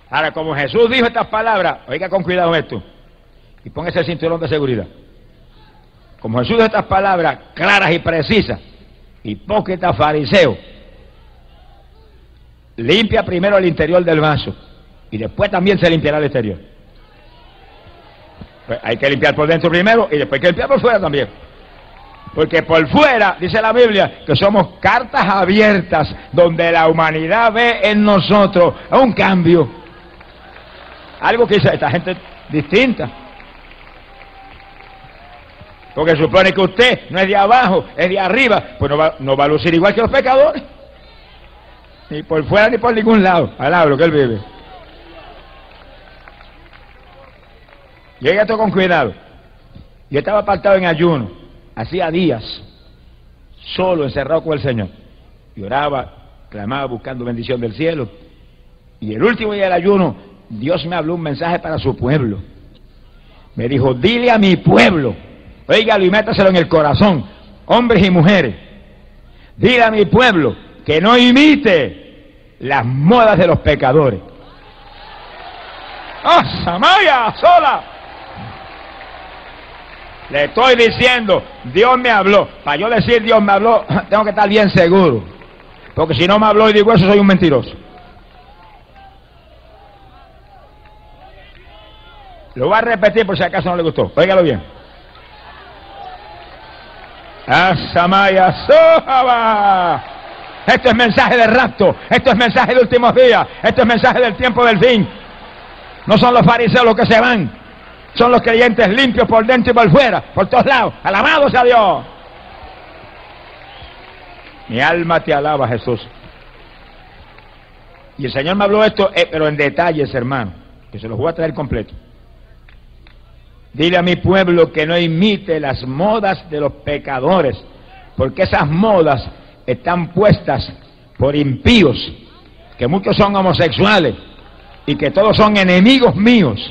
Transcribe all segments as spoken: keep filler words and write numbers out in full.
Ahora, como Jesús dijo estas palabras, oiga con cuidado esto, y póngase el cinturón de seguridad. Como Jesús dijo estas palabras claras y precisas, hipócrita fariseo, limpia primero el interior del vaso, y después también se limpiará el exterior. Pues hay que limpiar por dentro primero, y después hay que limpiar por fuera también. Porque por fuera, dice la Biblia, que somos cartas abiertas, donde la humanidad ve en nosotros un cambio. Algo que dice esta gente distinta. Porque supone que usted no es de abajo, es de arriba, pues no va, no va a lucir igual que los pecadores. Ni por fuera ni por ningún lado. Alaba lo que él vive. Llega esto con cuidado. Yo estaba apartado en ayuno, hacía días, solo encerrado con el Señor. Lloraba, clamaba buscando bendición del cielo. Y el último día del ayuno, Dios me habló un mensaje para su pueblo. Me dijo, dile a mi pueblo, óigalo y métaselo en el corazón, hombres y mujeres, dile a mi pueblo que no imite las modas de los pecadores. ¡Ah, Samaya, sola! Le estoy diciendo, Dios me habló. Para yo decir Dios me habló, tengo que estar bien seguro. Porque si no me habló y digo eso, soy un mentiroso. Lo voy a repetir por si acaso no le gustó. Óigalo bien. Asamaya Sohaba. Esto es mensaje de rapto. Esto es mensaje de últimos días. Esto es mensaje del tiempo del fin. No son los fariseos los que se van. Son los creyentes limpios por dentro y por fuera, por todos lados. ¡Alabado sea Dios! Mi alma te alaba, Jesús. Y el Señor me habló esto, eh, pero en detalles, hermano, que se los voy a traer completo. Dile a mi pueblo que no imite las modas de los pecadores, porque esas modas están puestas por impíos, que muchos son homosexuales y que todos son enemigos míos.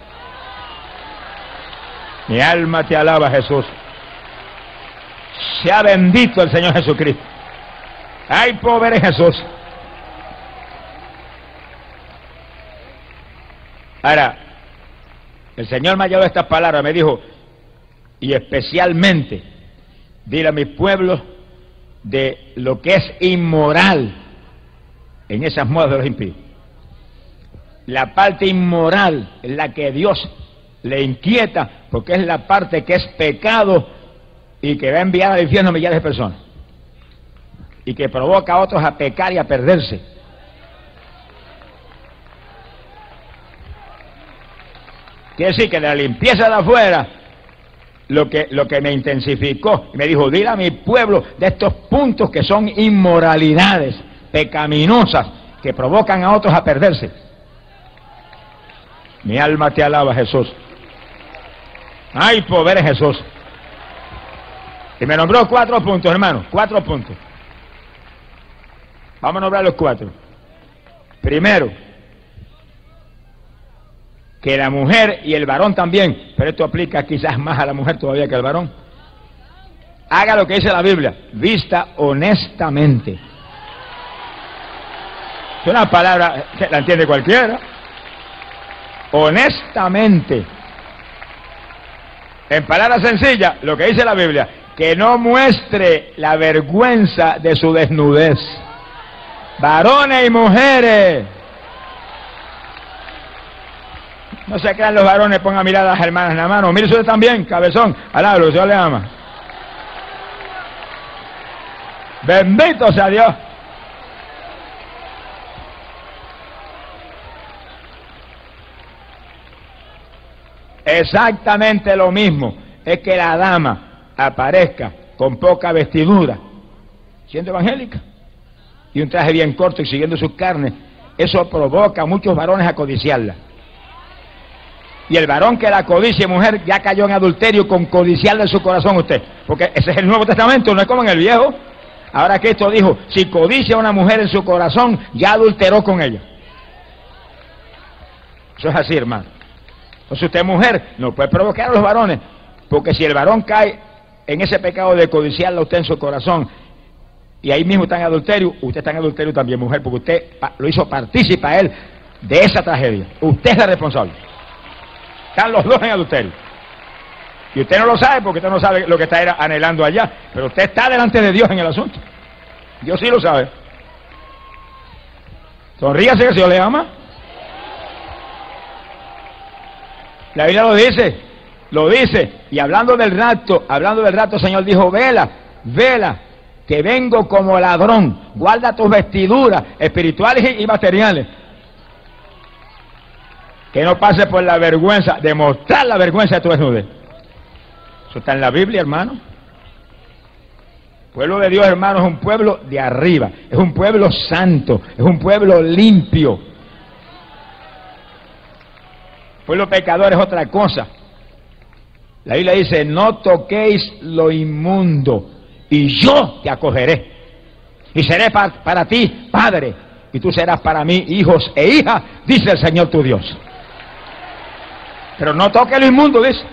Mi alma te alaba, Jesús. Sea bendito el Señor Jesucristo. ¡Ay, pobre Jesús! Ahora, el Señor me ha llevado estas palabras, me dijo, y especialmente, dile a mis pueblos de lo que es inmoral en esas modas de los impíos. La parte inmoral es la que Dios le inquieta, porque es la parte que es pecado y que va a enviar al infierno a millares de personas y que provoca a otros a pecar y a perderse. Quiere decir que de la limpieza de afuera, lo que, lo que me intensificó, me dijo, dile a mi pueblo de estos puntos que son inmoralidades pecaminosas que provocan a otros a perderse. Mi alma te alaba, Jesús. ¡Ay, pobre Jesús! Y me nombró cuatro puntos, hermano, cuatro puntos. Vamos a nombrar los cuatro. Primero, que la mujer y el varón también, pero esto aplica quizás más a la mujer todavía que al varón, haga lo que dice la Biblia, vista honestamente. Es una palabra que la entiende cualquiera. Honestamente. En palabras sencillas, lo que dice la Biblia, que no muestre la vergüenza de su desnudez. Varones y mujeres. No se crean los varones, pongan a mirar a las hermanas en la mano. Mire usted también, cabezón. Alá, el Señor le ama. Bendito sea Dios. Exactamente lo mismo es que la dama aparezca con poca vestidura, siendo evangélica, y un traje bien corto y siguiendo sus carnes. Eso provoca a muchos varones a codiciarla. Y el varón que la codicia, mujer, ya cayó en adulterio con codiciarle en su corazón usted. Porque ese es el Nuevo Testamento, no es como en el Viejo. Ahora Cristo dijo, si codicia a una mujer en su corazón, ya adulteró con ella. Eso es así, hermano. Entonces usted, mujer, no puede provocar a los varones, porque si el varón cae en ese pecado de codiciarla a usted en su corazón, y ahí mismo está en adulterio, usted está en adulterio también, mujer, porque usted lo hizo partícipe a él de esa tragedia. Usted es la responsable. Están los dos en adulterio. Y usted no lo sabe porque usted no sabe lo que está anhelando allá. Pero usted está delante de Dios en el asunto. Dios sí lo sabe. Sonríase que el Señor le ama. La Biblia lo dice, lo dice. Y hablando del rapto, hablando del rapto, el Señor dijo, vela, vela, que vengo como ladrón. Guarda tus vestiduras espirituales y materiales. Que no pase por la vergüenza, de mostrar la vergüenza de tu desnudez. Eso está en la Biblia, hermano. El pueblo de Dios, hermano, es un pueblo de arriba. Es un pueblo santo. Es un pueblo limpio. El pueblo pecador es otra cosa. La Biblia dice, no toquéis lo inmundo, y yo te acogeré. Y seré pa para ti padre, y tú serás para mí hijos e hijas, dice el Señor tu Dios. Pero no toques lo inmundo, dice.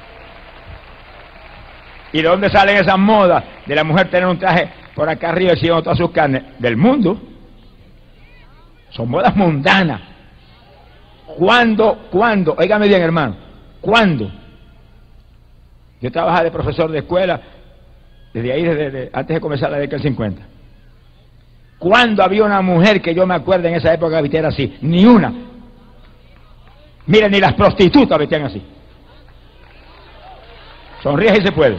¿Y de dónde salen esas modas de la mujer tener un traje por acá arriba enseñando todas sus carnes? Del mundo. Son modas mundanas. ¿Cuándo? ¿Cuándo? Óigame bien, hermano. ¿Cuándo? Yo trabajaba de profesor de escuela desde ahí, desde, desde antes de comenzar la década del cincuenta. ¿Cuándo había una mujer que yo me acuerdo en esa época que vistiera así? Ni una. Miren, ni las prostitutas vestían así. Sonríe si se puede.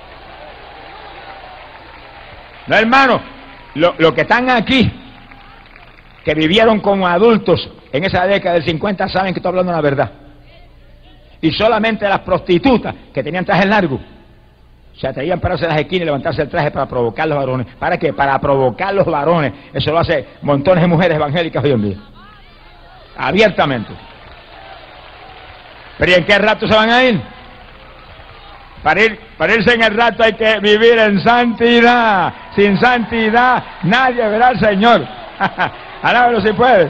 No, hermano, lo, lo que están aquí, que vivieron como adultos en esa década del cincuenta, saben que estoy hablando la verdad. Y solamente las prostitutas que tenían trajes largos se atrevían a pararse en las esquinas y levantarse el traje para provocar a los varones. ¿Para qué? Para provocar a los varones. Eso lo hace montones de mujeres evangélicas hoy en día. Abiertamente. ¿Pero y en qué rato se van a ir? Para, ir, para irse en el rato hay que vivir en santidad. Sin santidad nadie verá al Señor. Alábalo si puede.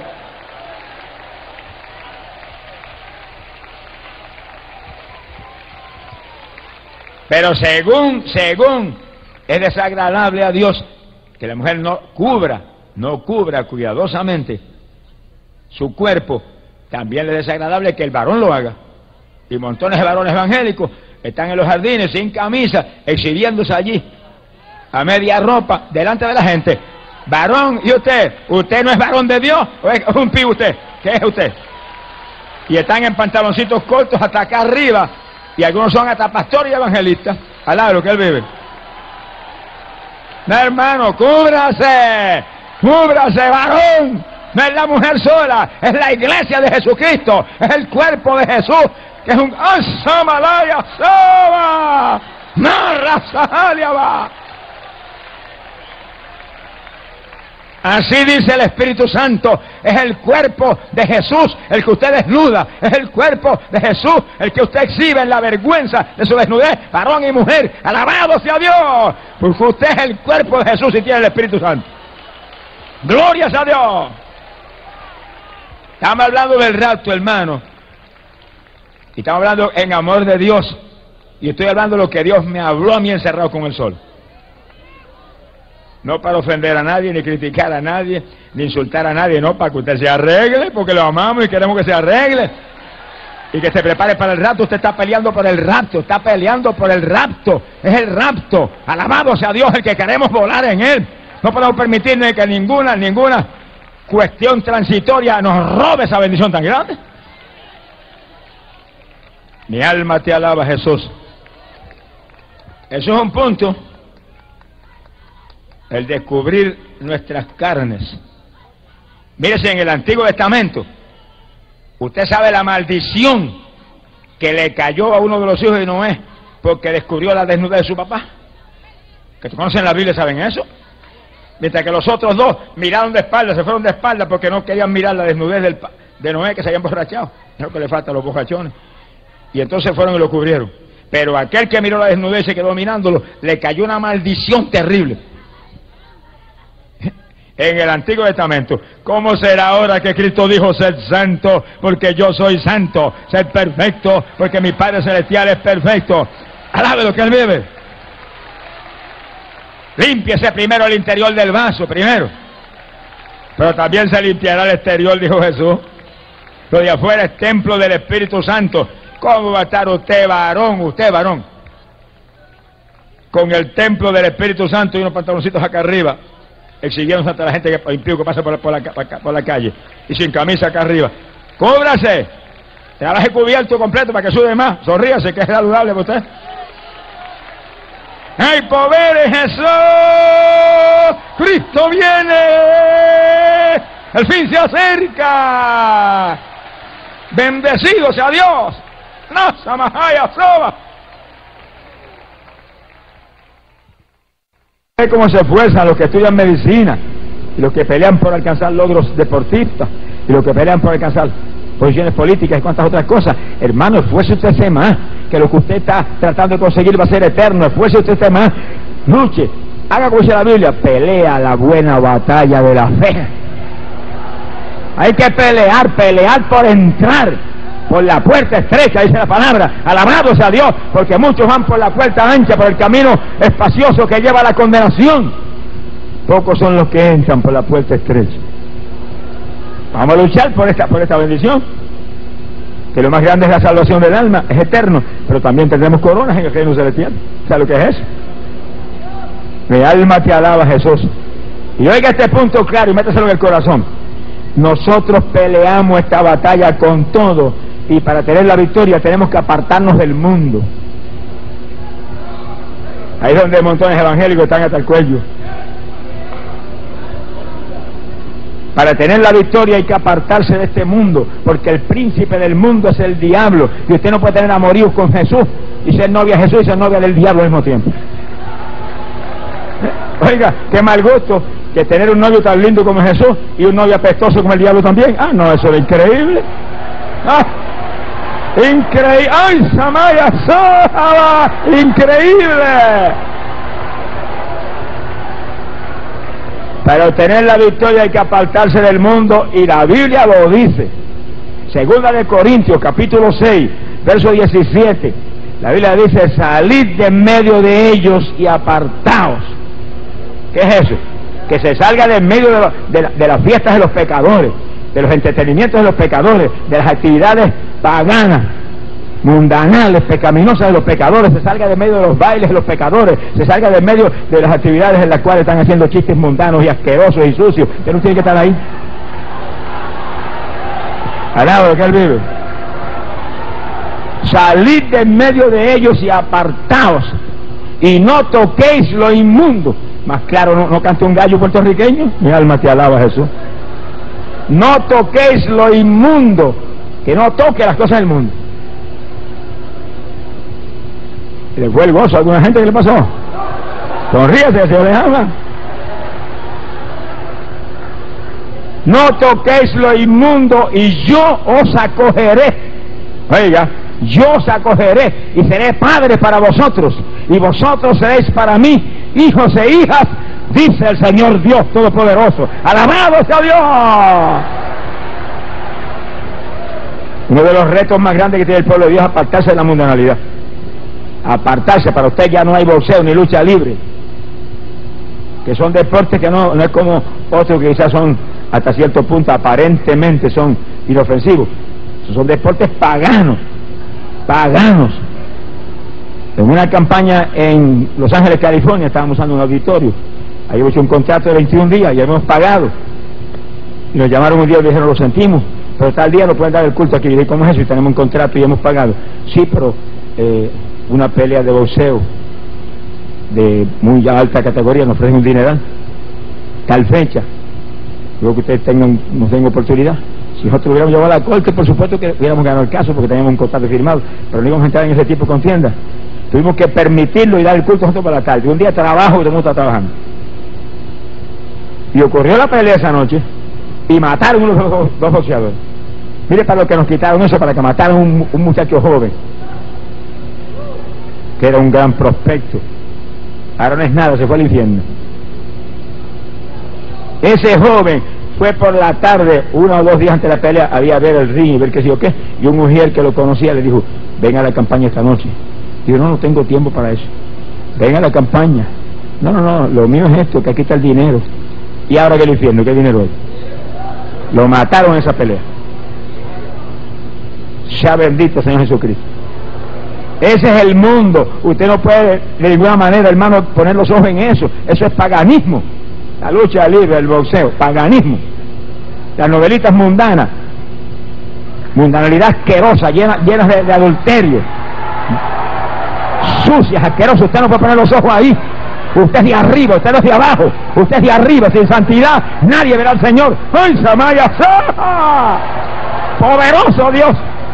Pero según, según es desagradable a Dios que la mujer no cubra, no cubra cuidadosamente su cuerpo, también le es desagradable que el varón lo haga. Y montones de varones evangélicos están en los jardines sin camisa, exhibiéndose allí a media ropa delante de la gente. Varón, ¿y usted? ¿Usted no es varón de Dios? ¿O es un pibe usted? ¿Qué es usted? Y están en pantaloncitos cortos hasta acá arriba, y algunos son hasta pastores y evangelistas. Alá lo que él vive. No, hermano, cúbrase, cúbrase, varón. No es la mujer sola, es la iglesia de Jesucristo, es el cuerpo de Jesús, que es un asamalaya soba, narra. Así dice el Espíritu Santo, es el cuerpo de Jesús el que usted desnuda, es el cuerpo de Jesús el que usted exhibe en la vergüenza de su desnudez, varón y mujer. Alabado sea Dios, porque usted es el cuerpo de Jesús y tiene el Espíritu Santo. Glorias a Dios. Estamos hablando del rapto, hermano, y estamos hablando en amor de Dios, y estoy hablando de lo que Dios me habló a mí encerrado con el sol. No para ofender a nadie, ni criticar a nadie, ni insultar a nadie, no, para que usted se arregle, porque lo amamos y queremos que se arregle. Y que se prepare para el rapto. Usted está peleando por el rapto, está peleando por el rapto. Es el rapto. Alabado sea Dios, el que queremos volar en Él. No podemos permitirle que ninguna, ninguna cuestión transitoria nos robe esa bendición tan grande. Mi alma te alaba, Jesús. Eso es un punto. El descubrir nuestras carnes. Mírese, en el Antiguo Testamento, usted sabe la maldición que le cayó a uno de los hijos de Noé porque descubrió la desnudez de su papá. Que conocen la Biblia, ¿saben eso? Mientras que los otros dos miraron de espalda, se fueron de espalda porque no querían mirar la desnudez del, de Noé, que se habían borrachado. Es lo que le falta a los borrachones. Y entonces fueron y lo cubrieron. Pero aquel que miró la desnudez y se quedó mirándolo, le cayó una maldición terrible. En el Antiguo Testamento, ¿cómo será ahora que Cristo dijo: sed santo porque yo soy santo, sed perfecto porque mi Padre Celestial es perfecto? Alabe lo que Él vive. Límpiese primero el interior del vaso, primero, pero también se limpiará el exterior, dijo Jesús. Lo de afuera es templo del Espíritu Santo. ¿Cómo va a estar usted, varón, usted, varón, con el templo del Espíritu Santo y unos pantaloncitos acá arriba, exigiendo a la gente que impío que pasa por la, por, la, por la calle, y sin camisa acá arriba? ¡Cúbrase! Te harás cubierto completo para que sube más. Sonríase, que es saludable para usted. ¡Hay poder en Jesús! ¡Cristo viene! ¡El fin se acerca! ¡Bendecido sea Dios! ¡Nasa Mahaya Soba! Ve cómo se esfuerzan los que estudian medicina, y los que pelean por alcanzar logros deportistas, y los que pelean por alcanzar posiciones políticas y cuantas otras cosas. Hermano, esfuerce usted más, que lo que usted está tratando de conseguir va a ser eterno. Esfuerce usted más, luche, haga como dice la Biblia, pelea la buena batalla de la fe. Hay que pelear, pelear por entrar por la puerta estrecha, dice la palabra. Alabado sea Dios, porque muchos van por la puerta ancha, por el camino espacioso que lleva a la condenación. Pocos son los que entran por la puerta estrecha. Vamos a luchar por esta, por esta bendición, que lo más grande es la salvación del alma, es eterno, pero también tendremos coronas en el reino celestial. ¿Sabes lo que es eso? Mi alma te alaba, Jesús. Y oiga este punto claro y métaselo en el corazón. Nosotros peleamos esta batalla con todo, y para tener la victoria tenemos que apartarnos del mundo. Ahí es donde montones evangélicos están hasta el cuello. Para tener la victoria hay que apartarse de este mundo, porque el príncipe del mundo es el diablo, y usted no puede tener amoríos con Jesús y ser novia de Jesús y ser novia del diablo al mismo tiempo. Oiga, qué mal gusto que tener un novio tan lindo como Jesús y un novio apestoso como el diablo también. Ah, no, eso es increíble. Ah, increíble. ¡Ay, Samaya Sahaba! ¡Increíble! Para obtener la victoria hay que apartarse del mundo, y la Biblia lo dice. Segunda de Corintios, capítulo seis, verso diecisiete. La Biblia dice, salid de en medio de ellos y apartaos. ¿Qué es eso? Que se salga de en medio de, lo, de, la, de las fiestas de los pecadores, de los entretenimientos de los pecadores, de las actividades paganas, mundanales, pecaminosas de los pecadores, se salga de medio de los bailes de los pecadores, se salga de medio de las actividades en las cuales están haciendo chistes mundanos y asquerosos y sucios. Usted no tiene que estar ahí. Al lado de que él vive. Salid de en medio de ellos y apartaos, y no toquéis lo inmundo. Más claro, ¿no, no canta un gallo puertorriqueño? Mi alma te alaba, Jesús. No toquéis lo inmundo, que no toque las cosas del mundo. ¿Le fue el gozo a alguna gente que le pasó? Sonríase, el Señor le ama. No toquéis lo inmundo, y yo os acogeré. Oiga, yo os acogeré y seré padre para vosotros, y vosotros seréis para mí hijos e hijas, dice el Señor Dios Todopoderoso. ¡Alabado sea Dios! Uno de los retos más grandes que tiene el pueblo de Dios es apartarse de la mundanalidad. Apartarse. Para usted ya no hay boxeo ni lucha libre, que son deportes que no, no es como otros que quizás son hasta cierto punto aparentemente son inofensivos. Son deportes paganos, paganos. En una campaña en Los Ángeles, California, estábamos usando un auditorio. Ahí hemos hecho un contrato de veintiún días y hemos pagado. Y nos llamaron un día y dijeron, lo sentimos, pero tal día no pueden dar el culto aquí. Y dije, ¿cómo es eso? Y tenemos un contrato y hemos pagado. Sí, pero eh, una pelea de boxeo de muy alta categoría nos ofrecen un dineral. Tal fecha. Luego que ustedes tengan, nos den oportunidad. Si nosotros hubiéramos llevado a la corte, por supuesto que hubiéramos ganado el caso porque teníamos un contrato firmado, pero no íbamos a entrar en ese tipo de contienda. Tuvimos que permitirlo y dar el culto nosotros por la tarde. Un día trabajo y todo el mundo está trabajando. Y ocurrió la pelea esa noche y mataron unos dos, dos boxeadores. Mire para lo que nos quitaron eso, para que mataron un, un muchacho joven que era un gran prospecto. Ahora no es nada, se fue al infierno. Ese joven fue por la tarde, uno o dos días antes de la pelea, había a ver el ring y ver qué sé yo qué, y un mujer que lo conocía le dijo, ven a la campaña esta noche. Digo, no, no tengo tiempo para eso. Ven a la campaña. No, no, no, lo mío es esto, que aquí está el dinero. Y ahora que el infierno, ¿qué dinero es? Lo mataron en esa pelea. Sea bendito Señor Jesucristo. Ese es el mundo. Usted no puede de ninguna manera, hermano, poner los ojos en eso. Eso es paganismo. La lucha libre, el boxeo, paganismo. Las novelitas mundanas, mundanalidad asquerosa, llenas llena de, de adulterio, sucias, asquerosas. Usted no puede poner los ojos ahí. Usted es de arriba, usted no es de abajo. Usted es de arriba, sin santidad nadie verá al Señor. ¡Ay, Samaya! ¡Poderoso Dios!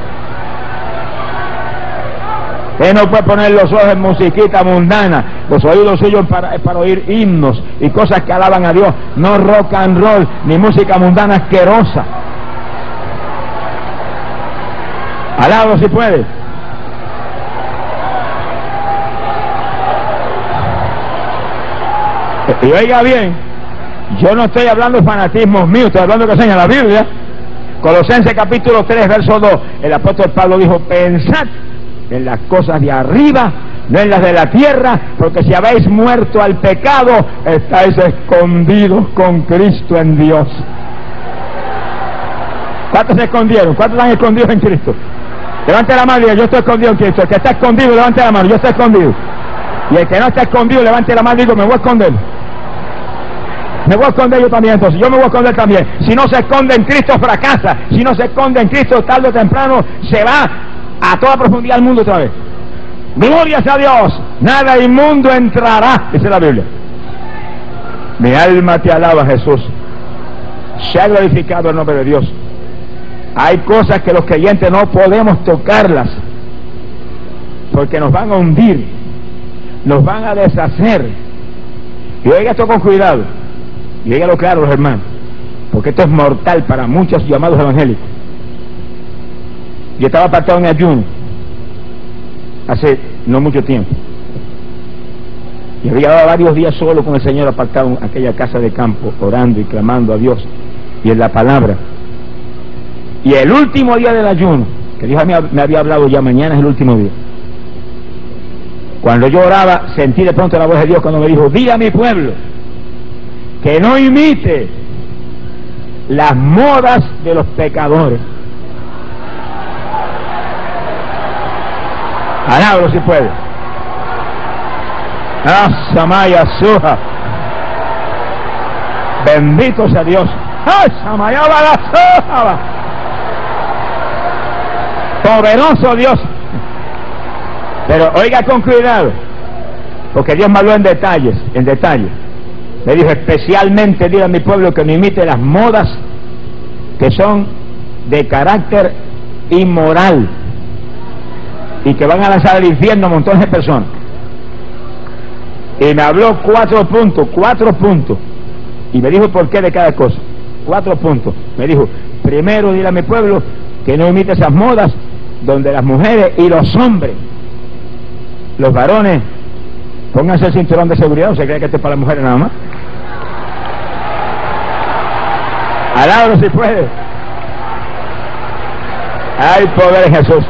Usted no puede poner los ojos en musiquita mundana. Los oídos suyos para, para oír himnos y cosas que alaban a Dios. No rock and roll, ni música mundana asquerosa. Alado si puede. Y oiga bien, yo no estoy hablando de fanatismos míos, estoy hablando de lo que enseña la Biblia. Colosenses capítulo tres, verso dos, el apóstol Pablo dijo: pensad en las cosas de arriba, no en las de la tierra, porque si habéis muerto al pecado, estáis escondidos con Cristo en Dios. ¿Cuántos se escondieron? ¿Cuántos están escondidos en Cristo? Levante la mano y diga: yo estoy escondido en Cristo. El que está escondido, levante la mano: yo estoy escondido. Y el que no está escondido, levante la mano y digo: me voy a esconder. Me voy a esconder yo también, entonces yo me voy a esconder también. Si no se esconde en Cristo, fracasa. Si no se esconde en Cristo, tarde o temprano se va a toda profundidad al mundo otra vez. Gloria a Dios. Nada inmundo entrará, dice la Biblia. Mi alma te alaba, Jesús. Se ha glorificado el nombre de Dios. Hay cosas que los creyentes no podemos tocarlas, porque nos van a hundir, nos van a deshacer. Y oiga esto con cuidado, y oígalo claro, los hermanos, porque esto es mortal para muchos llamados evangélicos. Yo estaba apartado en ayuno hace no mucho tiempo, y había dado varios días solo con el Señor, apartado en aquella casa de campo, orando y clamando a Dios y en la palabra. Y el último día del ayuno, que Dios me había hablado ya: mañana es el último día. Cuando yo oraba, sentí de pronto la voz de Dios cuando me dijo: di a mi pueblo que no imite las modas de los pecadores. Alábalo si puede. Ah, Samaya Suja. Bendito sea Dios. Ah, Samaya Suja. Poderoso Dios. Pero oiga con cuidado, porque Dios me habló en detalles, en detalles. Me dijo: especialmente dile a mi pueblo que no imite las modas que son de carácter inmoral y que van a lanzar al infierno a montones de personas. Y me habló cuatro puntos, cuatro puntos, y me dijo por qué de cada cosa. Cuatro puntos. Me dijo: primero dile a mi pueblo que no imite esas modas donde las mujeres y los hombres, los varones, pónganse el cinturón de seguridad. ¿No se cree que esto es para las mujeres nada más? Alábalo si puede. Hay poder en Jesús.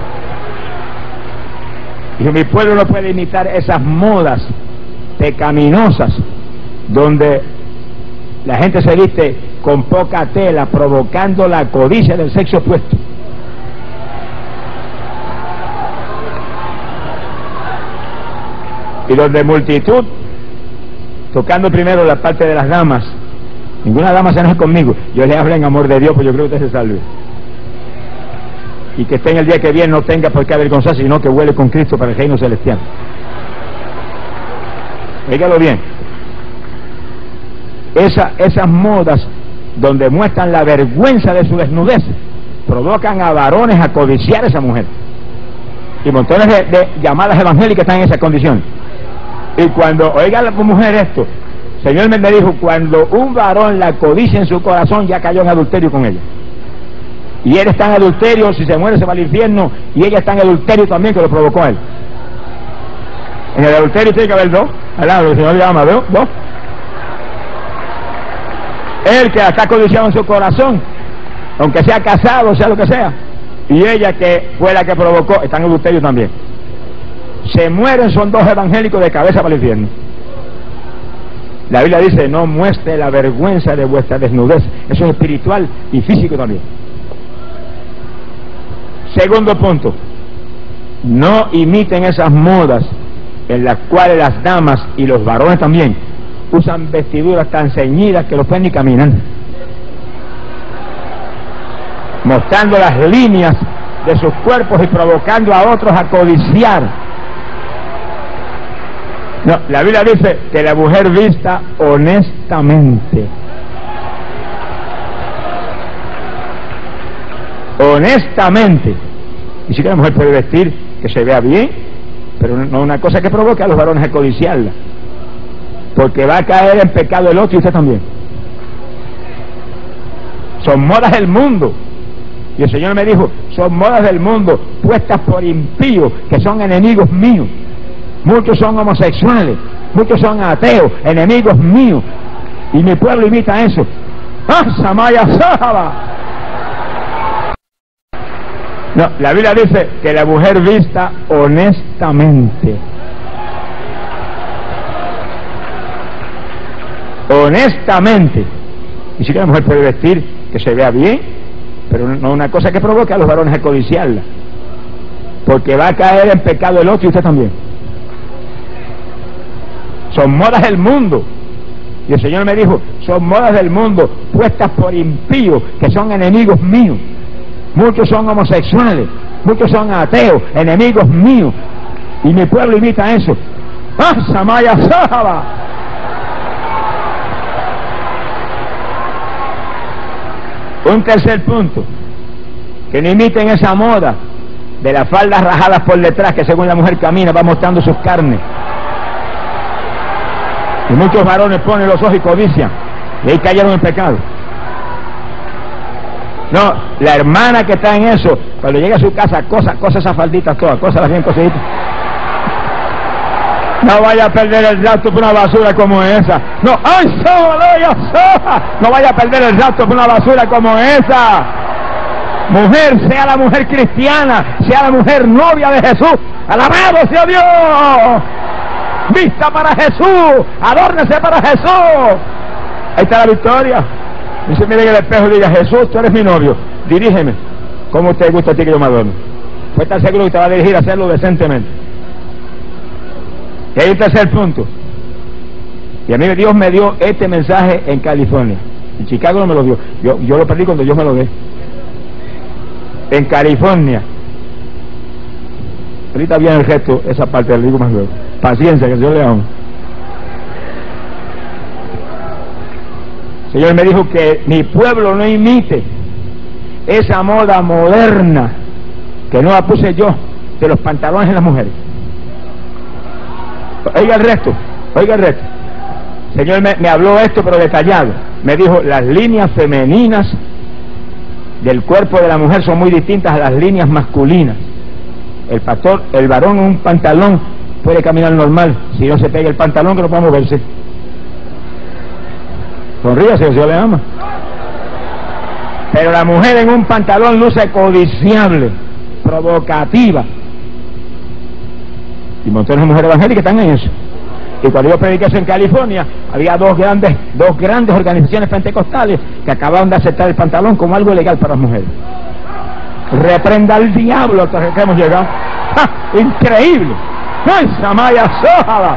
Y mi pueblo no puede imitar esas modas pecaminosas donde la gente se viste con poca tela, provocando la codicia del sexo opuesto. Y donde multitud, tocando primero la parte de las damas. Ninguna dama se enoje conmigo, yo le hablo en amor de Dios, pues yo creo que usted se salve. Y que esté en el día que viene, no tenga por qué avergonzarse, sino que huele con Cristo para el reino celestial. Dígalo bien. Esa, esas modas donde muestran la vergüenza de su desnudez provocan a varones a codiciar a esa mujer. Y montones de, de llamadas evangélicas están en esas condiciones. Y cuando oiga la mujer esto, Señor me dijo: cuando un varón la codicia en su corazón, ya cayó en adulterio con ella. Y él está en adulterio, si se muere se va al infierno, y ella está en adulterio también, que lo provocó a él. En el adulterio tiene que haber dos, al lado, el Señor llama, ¿veo? Dos. Él que la está codiciando en su corazón, aunque sea casado, sea lo que sea, y ella que fue la que provocó, está en adulterio también. Se mueren, son dos evangélicos de cabeza para el infierno. La Biblia dice: no muestre la vergüenza de vuestra desnudez. Eso es espiritual y físico también. Segundo punto, no imiten esas modas en las cuales las damas y los varones también usan vestiduras tan ceñidas que no pueden ni caminar, mostrando las líneas de sus cuerpos y provocando a otros a codiciar. No, la Biblia dice que la mujer vista honestamente. Honestamente. Y si que la mujer puede vestir que se vea bien, pero no una cosa que provoque a los varones a codiciarla, porque va a caer en pecado el otro y usted también. Son modas del mundo. Y el Señor me dijo, son modas del mundo puestas por impíos que son enemigos míos. Muchos son homosexuales, muchos son ateos, enemigos míos. Y mi pueblo imita eso. ¡Ah, Samaya Sahaba! No, la Biblia dice que la mujer vista honestamente. Honestamente. Y si que la mujer puede vestir que se vea bien, pero no una cosa que provoque a los varones a codiciarla, porque va a caer en pecado el otro y usted también. Son modas del mundo. Y el Señor me dijo, son modas del mundo puestas por impíos que son enemigos míos. Muchos son homosexuales, muchos son ateos, enemigos míos. Y mi pueblo imita eso. ¡Ah, Samaya Sahaba! Un tercer punto, que no imiten esa moda de las faldas rajadas por detrás, que según la mujer camina va mostrando sus carnes. Y muchos varones ponen los ojos y codician, y ahí cayeron en pecado. No, la hermana que está en eso, cuando llega a su casa, cosa, cosa esas falditas todas, cosa las bien cositas. No vaya a perder el rato por una basura como esa. No, ¡ay, soja! No vaya a perder el rato por una basura como esa. Mujer, sea la mujer cristiana, sea la mujer novia de Jesús. ¡Alabado sea Dios! Vista para Jesús, adórnese para Jesús. Ahí está la victoria. Dice, mire en el espejo y diga, Jesús, tú eres mi novio, dirígeme. ¿Cómo te gusta a ti que yo me adorne? Pues estar seguro que te va a dirigir a hacerlo decentemente. Y hay un tercer punto. Y a mí Dios me dio este mensaje en California. En Chicago no me lo dio. Yo, yo lo perdí cuando Dios me lo dio. En California. Ahorita viene el gesto, esa parte, le digo más luego. Paciencia, que el Señor le ama. El Señor me dijo que mi pueblo no imite esa moda moderna que no la puse yo, de los pantalones en las mujeres. Oiga el resto, oiga el resto. El Señor me, me habló esto pero detallado. Me dijo, las líneas femeninas del cuerpo de la mujer son muy distintas a las líneas masculinas. El pastor, el varón en un pantalón puede caminar normal, si no se pega el pantalón que no puede moverse. Sonríase, el Señor le ama. Pero la mujer en un pantalón luce codiciable, provocativa. Y montones de mujeres evangélicas están en eso. Y cuando yo prediqué eso en California, había dos grandes, dos grandes organizaciones pentecostales que acababan de aceptar el pantalón como algo ilegal para las mujeres. Reprenda al diablo hasta que hemos llegado. ¡Ja! ¡Increíble! ¡Ay, Samaya Sójala!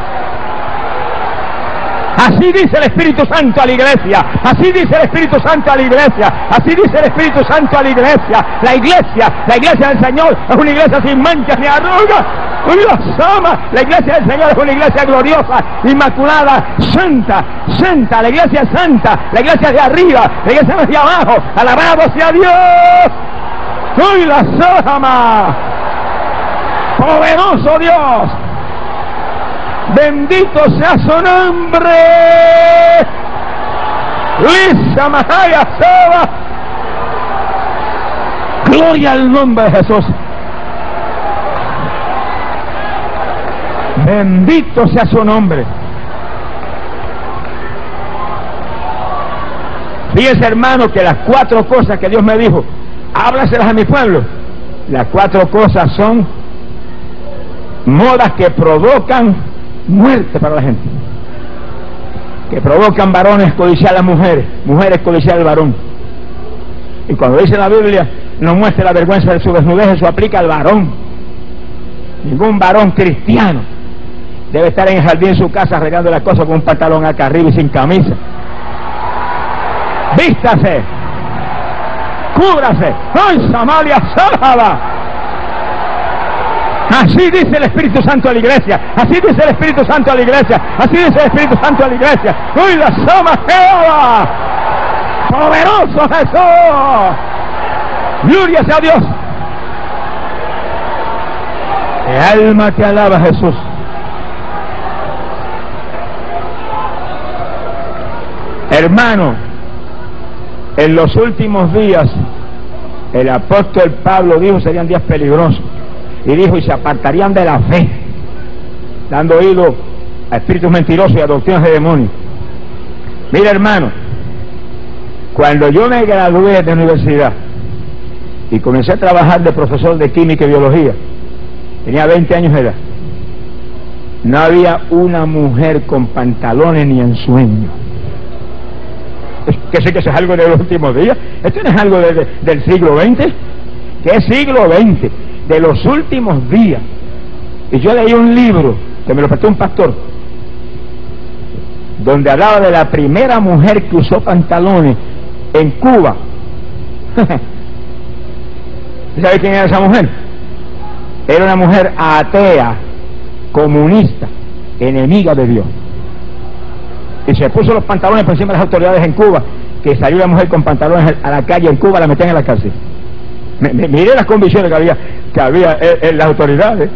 Así dice el Espíritu Santo a la iglesia, así dice el Espíritu Santo a la iglesia, así dice el Espíritu Santo a la iglesia. La iglesia, la iglesia del Señor es una iglesia sin manchas ni arrugas. La iglesia del Señor es una iglesia gloriosa, inmaculada, santa, santa. La iglesia es santa, la iglesia es de arriba, la iglesia no es de abajo. Alabado sea Dios. ¡Uy, la Sójama! ¡Poderoso Dios! ¡Bendito sea su nombre! ¡Lisa Mahaya Soba! ¡Gloria al nombre de Jesús! ¡Bendito sea su nombre! Fíjense, hermano, que las cuatro cosas que Dios me dijo, háblaselas a mi pueblo. Las cuatro cosas son modas que provocan muerte para la gente, que provocan varones codiciar a las mujeres, mujeres codiciar al varón. Y cuando dice la Biblia, no muestre la vergüenza de su desnudez, eso aplica al varón. Ningún varón cristiano debe estar en el jardín de su casa regando las cosas con un pantalón acá arriba y sin camisa. Vístase, cúbrase. ¡Ay, Samaria, Sábala! Así dice el Espíritu Santo a la iglesia, así dice el Espíritu Santo a la iglesia, así dice el Espíritu Santo a la iglesia. ¡Uy, la Sama Jehová! ¡Poderoso Jesús! ¡Gloria sea a Dios! El alma te alaba, Jesús. Hermano, en los últimos días, el apóstol Pablo dijo serían días peligrosos. Y dijo, y se apartarían de la fe, dando oído a espíritus mentirosos y a doctrinas de demonios. Mira, hermano, cuando yo me gradué de universidad y comencé a trabajar de profesor de química y biología, tenía veinte años de edad, no había una mujer con pantalones ni en sueño. Que sé que eso es algo de los últimos días. Esto no es algo de, de, del siglo veinte. ¿Qué es siglo veinte? De los últimos días. Y yo leí un libro que me lo prestó un pastor, donde hablaba de la primera mujer que usó pantalones en Cuba. ¿Sabe quién era esa mujer? Era una mujer atea, comunista, enemiga de Dios. Y se puso los pantalones por encima de las autoridades en Cuba, que salió la mujer con pantalones a la calle en Cuba, la metían en la cárcel. Me, me, miré las convicciones que había, que había en, en las autoridades.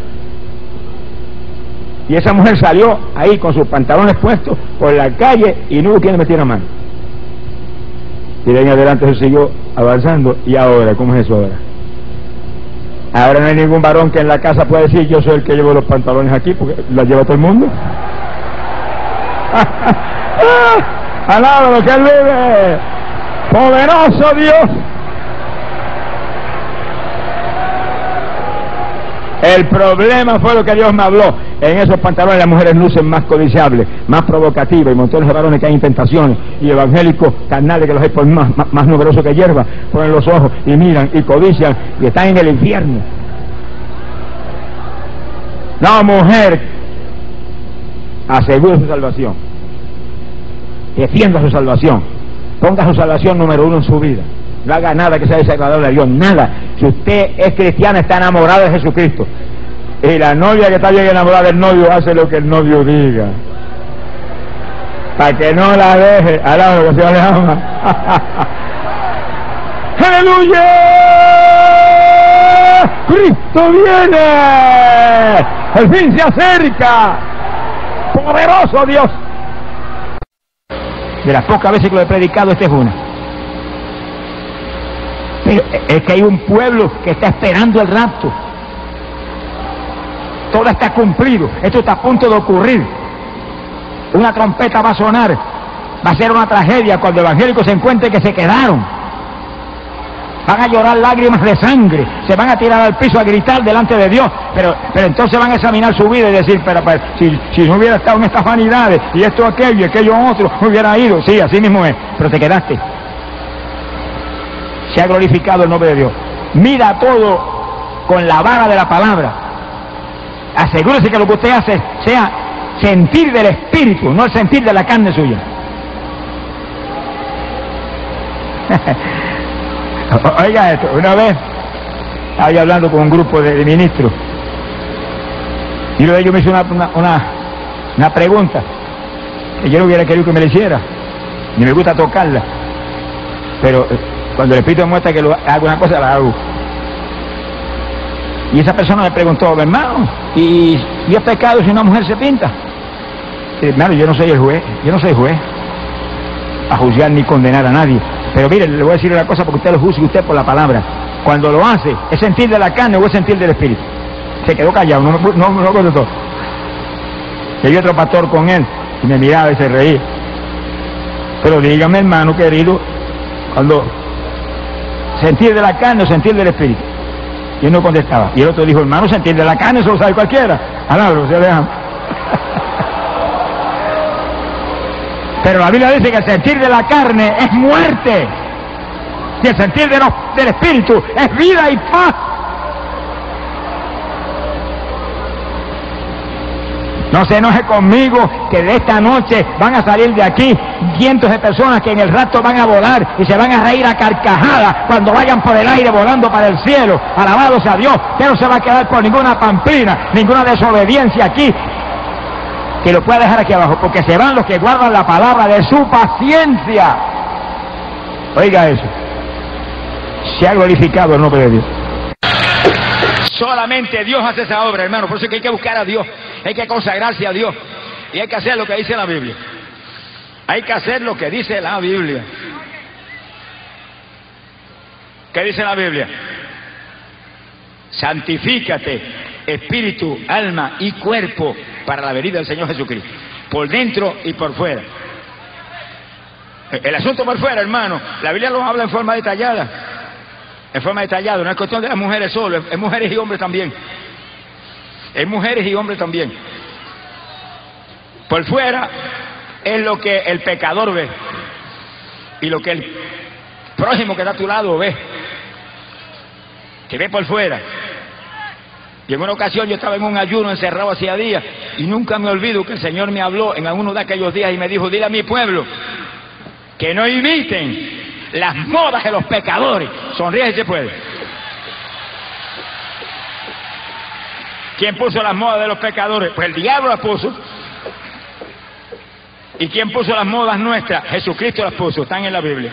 Y esa mujer salió ahí con sus pantalones puestos por la calle y no hubo quien le metiera mano. Y de ahí en adelante se siguió avanzando. ¿Y ahora? ¿Cómo es eso ahora? Ahora no hay ningún varón que en la casa pueda decir yo soy el que llevo los pantalones aquí, porque los lleva todo el mundo. Alaba lo que él vive. Poderoso Dios. El problema fue lo que Dios me habló. En esos pantalones las mujeres lucen más codiciables, más provocativas, y montones de varones que hay en tentaciones, y evangélicos carnales que los hay por más, más, más numerosos que hierba, ponen los ojos y miran y codician y están en el infierno. No, mujer, asegure su salvación, defienda su salvación, ponga su salvación número uno en su vida. No haga nada que sea desagradable a Dios, nada. Si usted es cristiana, está enamorada de Jesucristo. Y la novia que está bien enamorada del novio hace lo que el novio diga, para que no la deje. Alaba lo que el Señor le ama. ¡Aleluya! ¡Cristo viene! ¡El fin se acerca! ¡Poderoso Dios! De las pocas veces que lo he predicado, esta es una. Pero es que hay un pueblo que está esperando el rapto. Todo está cumplido, esto está a punto de ocurrir. Una trompeta va a sonar, va a ser una tragedia cuando evangélicos se encuentren que se quedaron. Van a llorar lágrimas de sangre, se van a tirar al piso a gritar delante de Dios, pero, pero entonces van a examinar su vida y decir, pero, pero si, si no hubiera estado en estas vanidades, y esto aquello y aquello otro, no hubiera ido. Sí, así mismo es, pero te quedaste. Se ha glorificado el nombre de Dios. Mira todo con la vara de la palabra. Asegúrese que lo que usted hace sea sentir del espíritu, no el sentir de la carne suya. Oiga esto, una vez estaba yo hablando con un grupo de, de ministros y uno de ellos me hizo una, una, una, una pregunta que yo no hubiera querido que me la hiciera, ni me gusta tocarla, pero cuando el Espíritu me muestra que lo, hago una cosa, la hago. Y esa persona me preguntó, hermano, ¿y, y es pecado si una mujer se pinta? Y, hermano, yo no soy el juez, yo no soy juez a juzgar ni condenar a nadie. Pero mire, le voy a decir una cosa porque usted lo juzgue usted por la palabra. Cuando lo hace, ¿es sentir de la carne o es sentir del espíritu? Se quedó callado, no, no, no, no contestó. Y había otro pastor con él y me miraba y se reía. Pero dígame, hermano querido, cuando sentir de la carne o sentir del espíritu. Y él no contestaba. Y el otro dijo, hermano, sentir de la carne, eso lo sabe cualquiera. Alabro, se deja. Pero la Biblia dice que el sentir de la carne es muerte. y el sentir de los, del Espíritu es vida y paz. No se enoje conmigo que de esta noche van a salir de aquí cientos de personas que en el rato van a volar y se van a reír a carcajadas cuando vayan por el aire volando para el cielo. Alabado sea Dios. Usted no se va a quedar por ninguna pamplina, ninguna desobediencia aquí que lo pueda dejar aquí abajo, porque se van los que guardan la palabra de su paciencia. Oiga eso. Se ha glorificado el nombre de Dios. Solamente Dios hace esa obra, hermano. Por eso es que hay que buscar a Dios, hay que consagrarse a Dios y hay que hacer lo que dice la Biblia. Hay que hacer lo que dice la Biblia. ¿Qué dice la Biblia? Santifícate, espíritu, alma y cuerpo, para la venida del Señor Jesucristo, por dentro y por fuera. El asunto por fuera, hermano, la Biblia lo habla en forma detallada. En forma detallada, no es cuestión de las mujeres solo, es mujeres y hombres también. Es mujeres y hombres también. Por fuera es lo que el pecador ve y lo que el prójimo que está a tu lado ve, que ve por fuera. Y en una ocasión yo estaba en un ayuno encerrado hacía días y nunca me olvido que el Señor me habló en alguno de aquellos días y me dijo: dile a mi pueblo que no imiten las modas de los pecadores. Sonríe si se puede. ¿Quién puso las modas de los pecadores? Pues el diablo las puso. ¿Y quién puso las modas nuestras? Jesucristo las puso, están en la Biblia.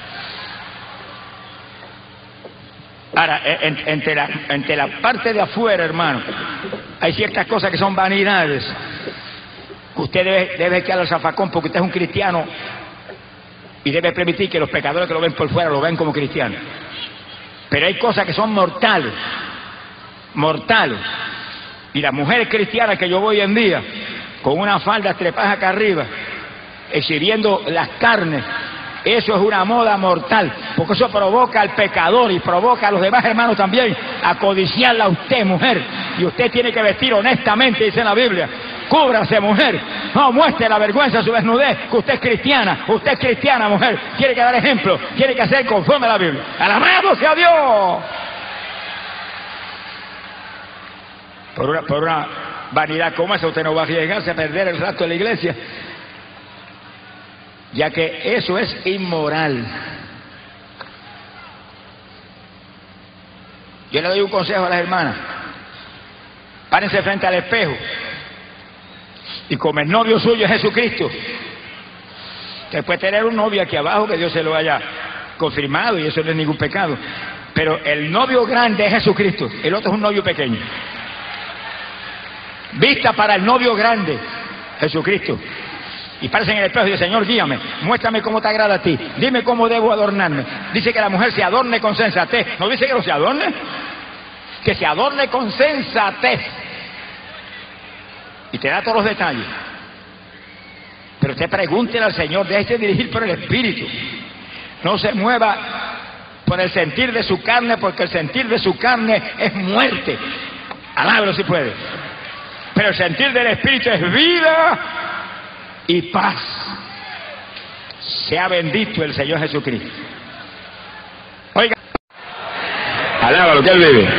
Ahora, en, entre, la, entre la parte de afuera, hermano, hay ciertas cosas que son vanidades. Usted debe, debe quedar al zafacón porque usted es un cristiano y debe permitir que los pecadores que lo ven por fuera lo ven como cristianos. Pero hay cosas que son mortales, mortales. Y las mujeres cristianas que yo voy hoy en día, con una falda trepada acá arriba, exhibiendo las carnes, eso es una moda mortal, porque eso provoca al pecador y provoca a los demás hermanos también a codiciarla a usted, mujer. Y usted tiene que vestir honestamente, dice la Biblia. Cúbrase, mujer. No muestre la vergüenza de su desnudez, que usted es cristiana. Usted es cristiana, mujer. Tiene que dar ejemplo, tiene que hacer conforme a la Biblia. ¡Alabado sea Dios! Por una, por una vanidad como esa, usted no va a arriesgarse a perder el rato de la iglesia, ya que eso es inmoral. Yo le doy un consejo a las hermanas: párense frente al espejo y como el novio suyo es Jesucristo, usted puede tener un novio aquí abajo que Dios se lo haya confirmado y eso no es ningún pecado, pero el novio grande es Jesucristo, el otro es un novio pequeño. Vista para el novio grande, Jesucristo. Y párese en el espejo y dice: Señor, guíame, muéstrame cómo te agrada a ti, dime cómo debo adornarme. Dice que la mujer se adorne con sensatez. ¿No dice que no se adorne? Que se adorne con sensatez. Y te da todos los detalles. Pero usted pregúntele al Señor, déjese dirigir por el Espíritu. No se mueva por el sentir de su carne, porque el sentir de su carne es muerte. Alábelo si puede. Pero el sentir del Espíritu es vida y paz. Sea bendito el Señor Jesucristo. Oiga, alábalo, que Él vive.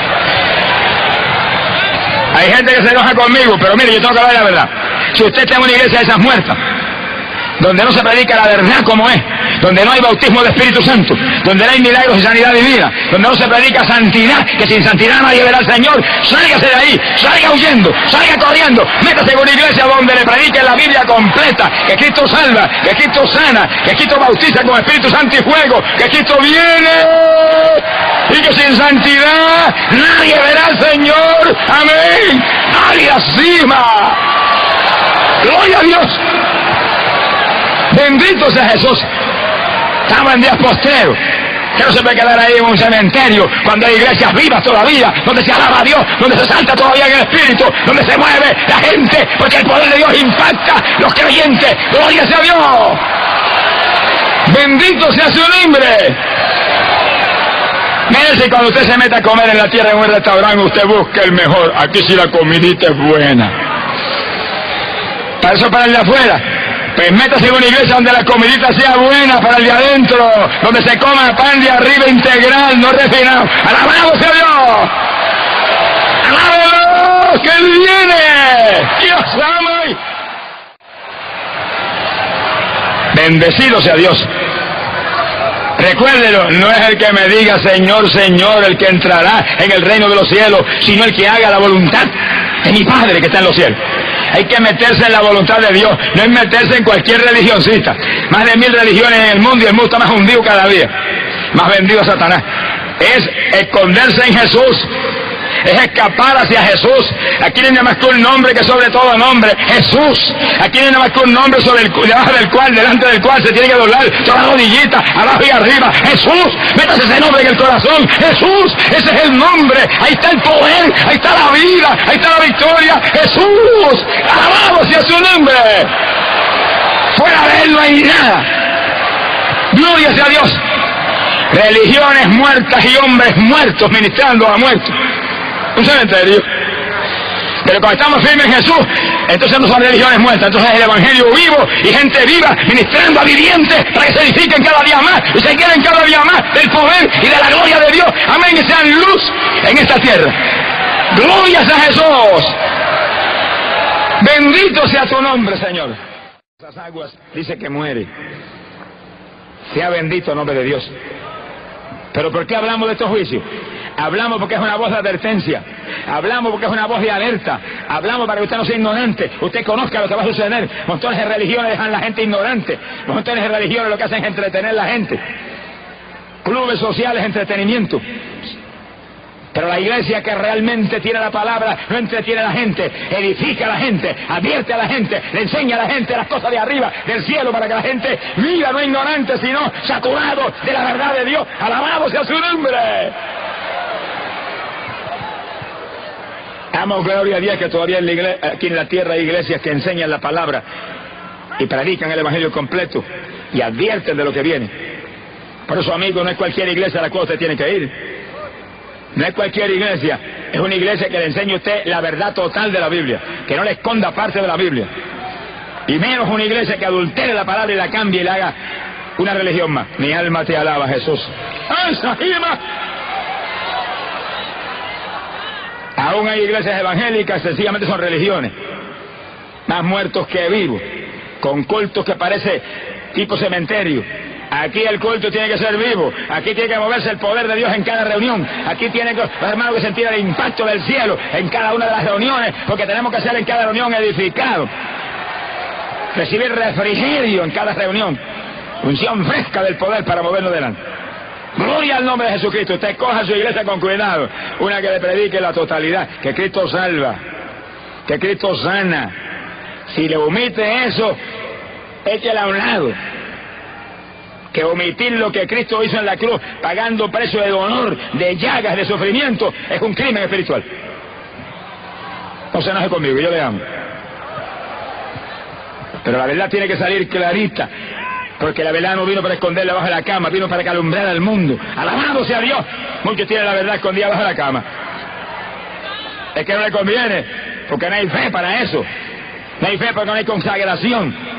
Hay gente que se enoja conmigo, pero mire, yo tengo que hablar la verdad. Si usted está en una iglesia de esas muertas, donde no se predica la verdad como es, donde no hay bautismo de Espíritu Santo, donde no hay milagros y sanidad divina, donde no se predica santidad, que sin santidad nadie verá al Señor, sálgase de ahí, salga huyendo, salga corriendo, métase en una iglesia donde le prediquen la Biblia completa, que Cristo salva, que Cristo sana, que Cristo bautiza con Espíritu Santo y fuego, que Cristo viene, y que sin santidad nadie verá al Señor. Amén. ¡Nadie cima! ¡Gloria a Dios! Bendito sea Jesús. Estamos en días postreros, que no se puede quedar ahí en un cementerio cuando hay iglesias vivas todavía, donde se alaba a Dios, donde se salta todavía en el Espíritu, donde se mueve la gente, porque el poder de Dios impacta los creyentes. Gloria sea Dios. Bendito sea su nombre. Mírese, cuando usted se meta a comer en la tierra en un restaurante, usted busca el mejor. Aquí sí la comidita es buena. Para eso, para el de afuera. Pues métase en una iglesia donde la comidita sea buena para el de adentro, donde se coma pan de arriba integral, no refinado. ¡Alabado sea Dios! ¡Alábalo! ¡Que Él viene! ¡Dios ama! Bendecido sea Dios. Recuérdelo, no es el que me diga Señor, Señor, el que entrará en el reino de los cielos, sino el que haga la voluntad de mi Padre que está en los cielos. Hay que meterse en la voluntad de Dios, no es meterse en cualquier religioncita. Más de mil religiones en el mundo y el mundo está más hundido cada día, más vendido a Satanás. Es esconderse en Jesús, es escapar hacia Jesús. Aquí no hay nada más que un nombre que sobre todo nombre, Jesús. Aquí no hay nada más que un nombre sobre el, debajo del cual, delante del cual se tiene que doblar toda la rodillita, abajo y arriba. Jesús, métase ese nombre en el corazón. Jesús, ese es el nombre. Ahí está el poder, ahí está la vida, ahí está la victoria. Jesús, alabado sea su nombre. Fuera de él no hay nada. Gloria sea a Dios. Religiones muertas y hombres muertos ministrando a muertos. Un cementerio. Pero cuando estamos firmes en Jesús, entonces no son religiones muertas, entonces es el evangelio vivo y gente viva ministrando a vivientes para que se edifiquen cada día más y se queden cada día más del poder y de la gloria de Dios. Amén, y sean luz en esta tierra. Glorias a Jesús. Bendito sea tu nombre, Señor. Esas aguas dice que muere. Sea bendito el nombre de Dios. Pero ¿por qué hablamos de estos juicios? Hablamos porque es una voz de advertencia, hablamos porque es una voz de alerta, hablamos para que usted no sea ignorante, usted conozca lo que va a suceder. Montones de religiones dejan a la gente ignorante, montones de religiones lo que hacen es entretener a la gente, clubes sociales, entretenimiento. Pero la iglesia que realmente tiene la palabra no entretiene a la gente, edifica a la gente, advierte a la gente, le enseña a la gente las cosas de arriba, del cielo, para que la gente viva no ignorante, sino saturado de la verdad de Dios. Alabado sea su nombre. Damos gloria a Dios que todavía en la iglesia, aquí en la tierra hay iglesias que enseñan la palabra y predican el evangelio completo y advierten de lo que viene. Por eso, amigo, no es cualquier iglesia a la cual usted tiene que ir. No es cualquier iglesia, es una iglesia que le enseñe a usted la verdad total de la Biblia, que no le esconda parte de la Biblia. Y menos una iglesia que adultere la palabra y la cambie y le haga una religión más. Mi alma te alaba, Jesús. Aún hay iglesias evangélicas, sencillamente son religiones, más muertos que vivos, con cultos que parece tipo cementerio. Aquí el culto tiene que ser vivo, aquí tiene que moverse el poder de Dios en cada reunión, aquí tiene que, hermano, que sentir el impacto del cielo en cada una de las reuniones, porque tenemos que ser en cada reunión edificados, recibir refrigerio en cada reunión, unción fresca del poder para movernos delante. Gloria al nombre de Jesucristo. Usted coja su iglesia con cuidado, una que le predique la totalidad, que Cristo salva, que Cristo sana. Si le omite eso, échela a un lado. Que omitir lo que Cristo hizo en la cruz, pagando precio de dolor, de llagas, de sufrimiento, es un crimen espiritual. No se enoje conmigo, yo le amo. Pero la verdad tiene que salir clarita, porque la verdad no vino para esconderla bajo la cama, vino para que alumbrara al mundo. Alabado sea Dios. Muchos tienen la verdad escondida bajo la cama. Es que no le conviene, porque no hay fe para eso. No hay fe porque no hay consagración.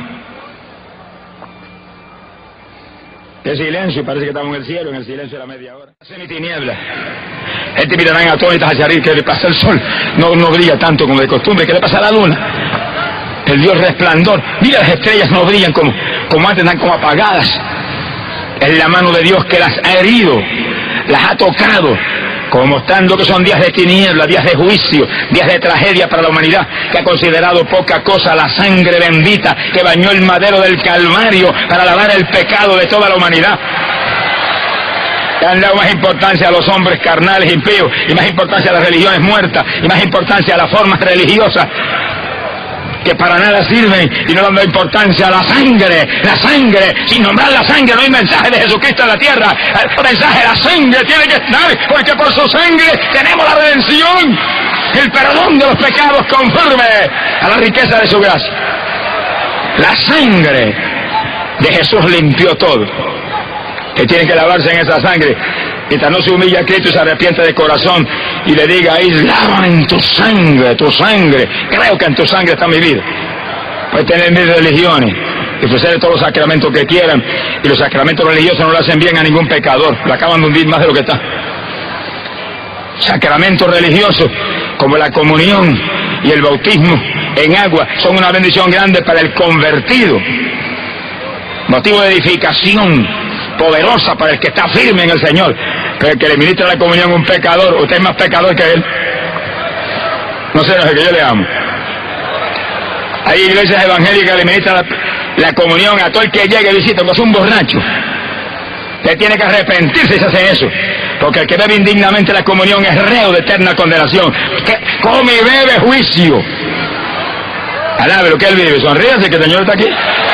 Qué silencio, parece que estamos en el cielo, en el silencio de la media hora. Semitiniebla. Gente mirarán atónitas hacia arriba, que le pasa el sol, no, no brilla tanto como de costumbre, ¿qué le pasa a la luna? El Dios resplandor, mira, las estrellas no brillan como, como antes, están como apagadas. Es la mano de Dios que las ha herido, las ha tocado, como mostrando que son días de tiniebla, días de juicio, días de tragedia para la humanidad, que ha considerado poca cosa la sangre bendita que bañó el madero del Calvario para lavar el pecado de toda la humanidad. Le han dado más importancia a los hombres carnales impíos, y más importancia a las religiones muertas, y más importancia a las formas religiosas que para nada sirven, y no dando importancia a la sangre, la sangre, sin nombrar la sangre, no hay mensaje de Jesucristo en la tierra. El mensaje de la sangre tiene que estar, porque por su sangre tenemos la redención, el perdón de los pecados conforme a la riqueza de su gracia. La sangre de Jesús limpió todo. Que tiene que lavarse en esa sangre, mientras no se humilla a Cristo y se arrepiente de corazón y le diga: ahí lava en tu sangre, tu sangre, creo que en tu sangre está mi vida. Puede tener mil religiones, y ofrecerle todos los sacramentos que quieran, y los sacramentos religiosos no le hacen bien a ningún pecador, lo acaban de hundir más de lo que está. Sacramentos religiosos como la comunión y el bautismo en agua son una bendición grande para el convertido, motivo de edificación poderosa para el que está firme en el Señor. Pero el que le ministra la comunión a un pecador, usted es más pecador que él. No sé, no sé, que yo le amo. Hay iglesias evangélicas que le ministran la, la comunión a todo el que llegue y visita, porque es un borracho. Usted tiene que arrepentirse si hace eso, porque el que bebe indignamente la comunión es reo de eterna condenación. Usted come y bebe juicio. Alabe lo que él vive, sonríase que el Señor está aquí.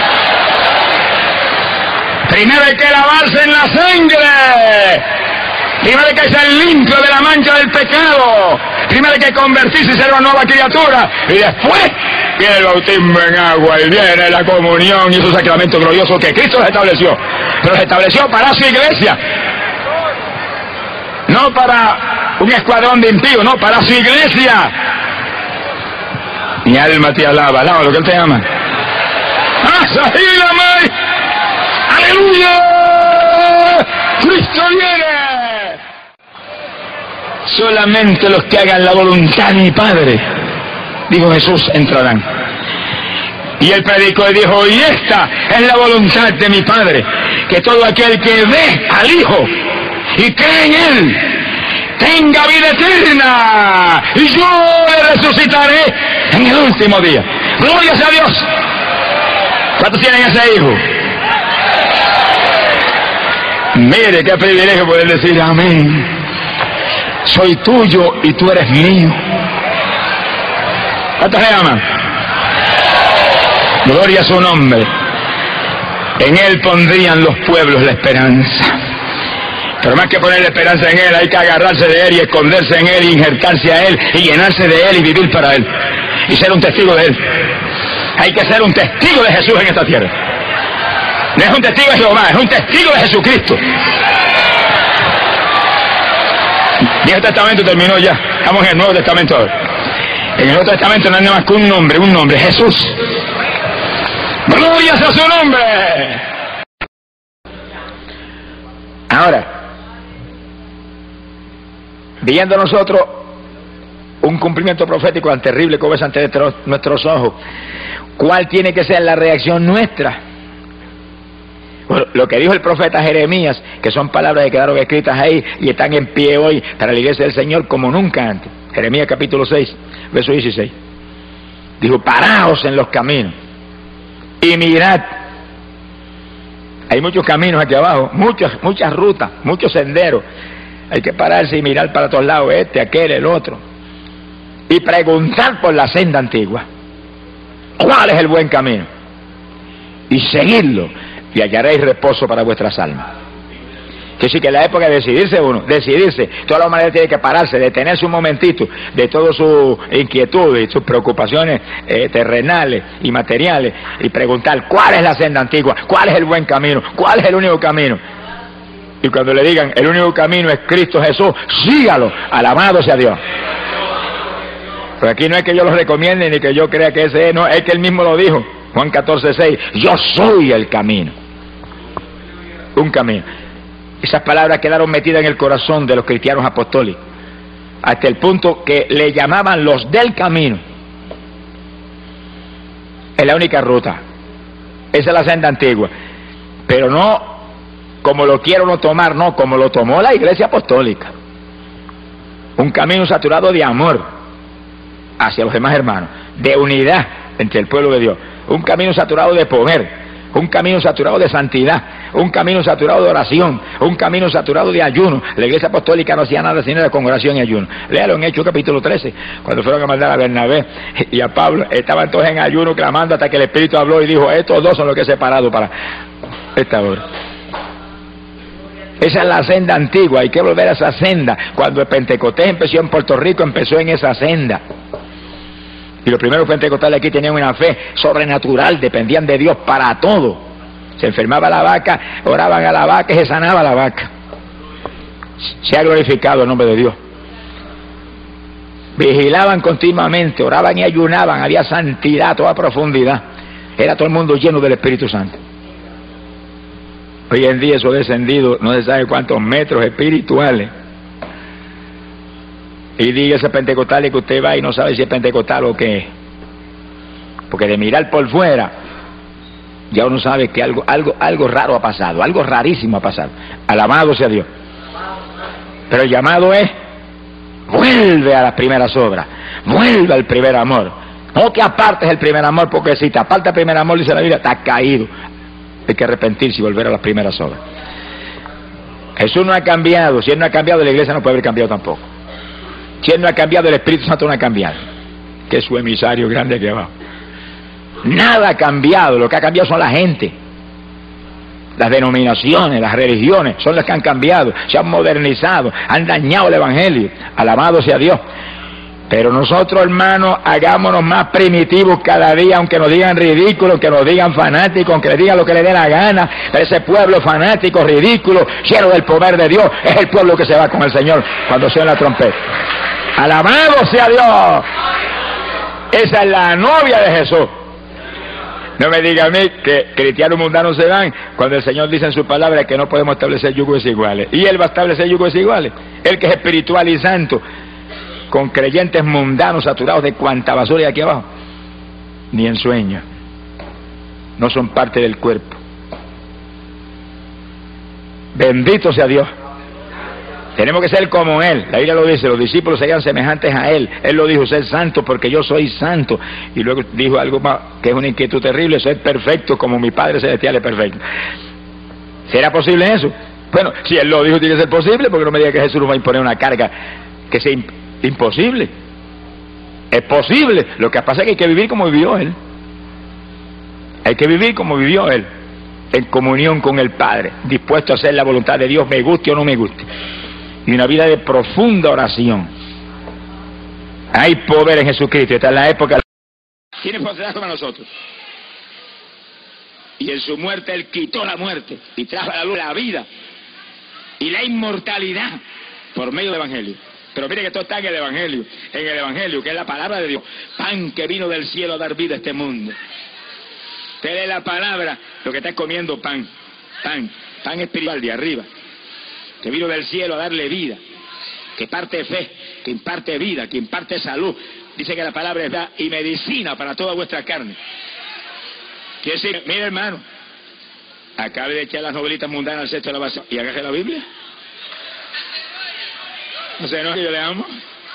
Primero hay que lavarse en la sangre. Primero hay que ser limpio de la mancha del pecado. Primero hay que convertirse y ser una nueva criatura. Y después viene el bautismo en agua y viene la comunión y esos sacramentos gloriosos que Cristo los estableció. Pero los estableció para su iglesia. No para un escuadrón de impíos, no, para su iglesia. Mi alma te alaba, alaba lo que él te ama. ¡Aleluya! ¡Cristo viene! Solamente los que hagan la voluntad de mi Padre, dijo Jesús, entrarán. Y él predicó y dijo, y esta es la voluntad de mi Padre, que todo aquel que ve al Hijo y cree en Él, tenga vida eterna, y yo le resucitaré en el último día. ¡Gloria a Dios! ¿Cuántos tienen ese hijo? Mire qué privilegio poder decir amén. Soy tuyo y tú eres mío. ¿Cuántos le aman? Gloria a su nombre. En él pondrían los pueblos la esperanza. Pero más que poner la esperanza en él, hay que agarrarse de él y esconderse en él y injertarse a él y llenarse de él y vivir para él y ser un testigo de él. Hay que ser un testigo de Jesús en esta tierra. No es un testigo de Jehová, es un testigo de Jesucristo. Viejo Testamento terminó ya, estamos en el Nuevo Testamento ahora. En el Nuevo Testamento no hay nada más que un nombre, un nombre, Jesús. ¡Gloria a su nombre! Ahora, viendo nosotros un cumplimiento profético tan terrible como es ante nuestros ojos, ¿cuál tiene que ser la reacción nuestra? Bueno, lo que dijo el profeta Jeremías, que son palabras que quedaron escritas ahí y están en pie hoy para la iglesia del Señor como nunca antes. Jeremías capítulo seis, verso dieciséis. Dijo, paraos en los caminos y mirad. Hay muchos caminos aquí abajo, muchas, muchas rutas, muchos senderos. Hay que pararse y mirar para todos lados, este, aquel, el otro. Y preguntar por la senda antigua. ¿Cuál es el buen camino? Y seguirlo, y hallaréis reposo para vuestras almas. Que sí, que en la época de decidirse uno, decidirse, toda la humanidad tiene que pararse, detenerse un momentito de todas sus inquietudes y sus preocupaciones eh, terrenales y materiales, y preguntar cuál es la senda antigua, cuál es el buen camino, cuál es el único camino. Y cuando le digan el único camino es Cristo Jesús, sígalo, alabado sea Dios. Pero aquí no es que yo lo recomiende ni que yo crea que ese es, no, es que él mismo lo dijo, Juan catorce seis, yo soy el camino. Un camino. Esas palabras quedaron metidas en el corazón de los cristianos apostólicos, hasta el punto que le llamaban los del camino. Es la única ruta, esa es la senda antigua, pero no como lo quiero no tomar, no, como lo tomó la iglesia apostólica. Un camino saturado de amor hacia los demás hermanos, de unidad entre el pueblo de Dios, un camino saturado de poder, un camino saturado de santidad, un camino saturado de oración, un camino saturado de ayuno. La iglesia apostólica no hacía nada sino de congregación y ayuno. Léalo en Hechos capítulo trece, cuando fueron a mandar a Bernabé y a Pablo, estaban todos en ayuno clamando hasta que el Espíritu habló y dijo, estos dos son los que he separado para esta obra. Esa es la senda antigua, hay que volver a esa senda. Cuando el Pentecostés empezó en Puerto Rico, empezó en esa senda. Y los primeros pentecostales aquí tenían una fe sobrenatural, dependían de Dios para todo. Se enfermaba la vaca, oraban a la vaca y se sanaba la vaca. Se ha glorificado el nombre de Dios. Vigilaban continuamente, oraban y ayunaban, había santidad a toda profundidad. Era todo el mundo lleno del Espíritu Santo. Hoy en día eso ha descendido no se sabe cuántos metros espirituales. Y diga ese pentecostal que usted va y no sabe si es pentecostal o qué es. Porque de mirar por fuera, ya uno sabe que algo, algo, algo raro ha pasado, algo rarísimo ha pasado. Alabado sea Dios. Pero el llamado es, vuelve a las primeras obras, vuelve al primer amor. No te apartes el primer amor, porque si te apartas el primer amor, dice la Biblia, estás caído. Hay que arrepentirse y volver a las primeras obras. Jesús no ha cambiado. Si Él no ha cambiado, la iglesia no puede haber cambiado tampoco. Si Él no ha cambiado, el Espíritu Santo no ha cambiado, que es su emisario grande aquí abajo. Nada ha cambiado. Lo que ha cambiado son la gente. Las denominaciones, las religiones son las que han cambiado, se han modernizado, han dañado el Evangelio. Alabado sea Dios. Pero nosotros, hermanos, hagámonos más primitivos cada día, aunque nos digan ridículos, aunque nos digan fanáticos, aunque les digan lo que les dé la gana. Pero ese pueblo fanático, ridículo, lleno del poder de Dios, es el pueblo que se va con el Señor cuando suena la trompeta. ¡Alabado sea Dios! Esa es la novia de Jesús. No me diga a mí que cristianos mundanos se van cuando el Señor dice en su palabra que no podemos establecer yugos desiguales. Y Él va a establecer yugos desiguales. Él que es espiritual y santo, con creyentes mundanos saturados de cuanta basura hay aquí abajo. Ni en sueño. No son parte del cuerpo. Bendito sea Dios. Tenemos que ser como Él. La Biblia lo dice, los discípulos sean semejantes a Él. Él lo dijo, ser santo porque yo soy santo. Y luego dijo algo más, que es una inquietud terrible, ser perfecto como mi Padre Celestial es perfecto. ¿Será posible eso? Bueno, si Él lo dijo, tiene que ser posible, porque no me diga que Jesús nos va a imponer una carga que sea imp imposible. Es posible. Lo que pasa es que hay que vivir como vivió Él. Hay que vivir como vivió Él, en comunión con el Padre, dispuesto a hacer la voluntad de Dios, me guste o no me guste. Y una vida de profunda oración. Hay poder en Jesucristo. Esta es la época. Tiene poder como nosotros. Y en su muerte Él quitó la muerte y trajo a la luz la vida y la inmortalidad por medio del Evangelio. Pero mire que todo está en el Evangelio, en el Evangelio, que es la palabra de Dios, pan que vino del cielo a dar vida a este mundo. Usted lee la palabra, lo que está comiendo pan, pan, pan espiritual de arriba, que vino del cielo a darle vida, que parte fe, que imparte vida, que imparte salud. Dice que la palabra es verdad y medicina para toda vuestra carne. Quiere decir, mire hermano, acabe de echar las novelitas mundanas al cesto de la basura y agarre la Biblia. No sé, no, que yo le amo.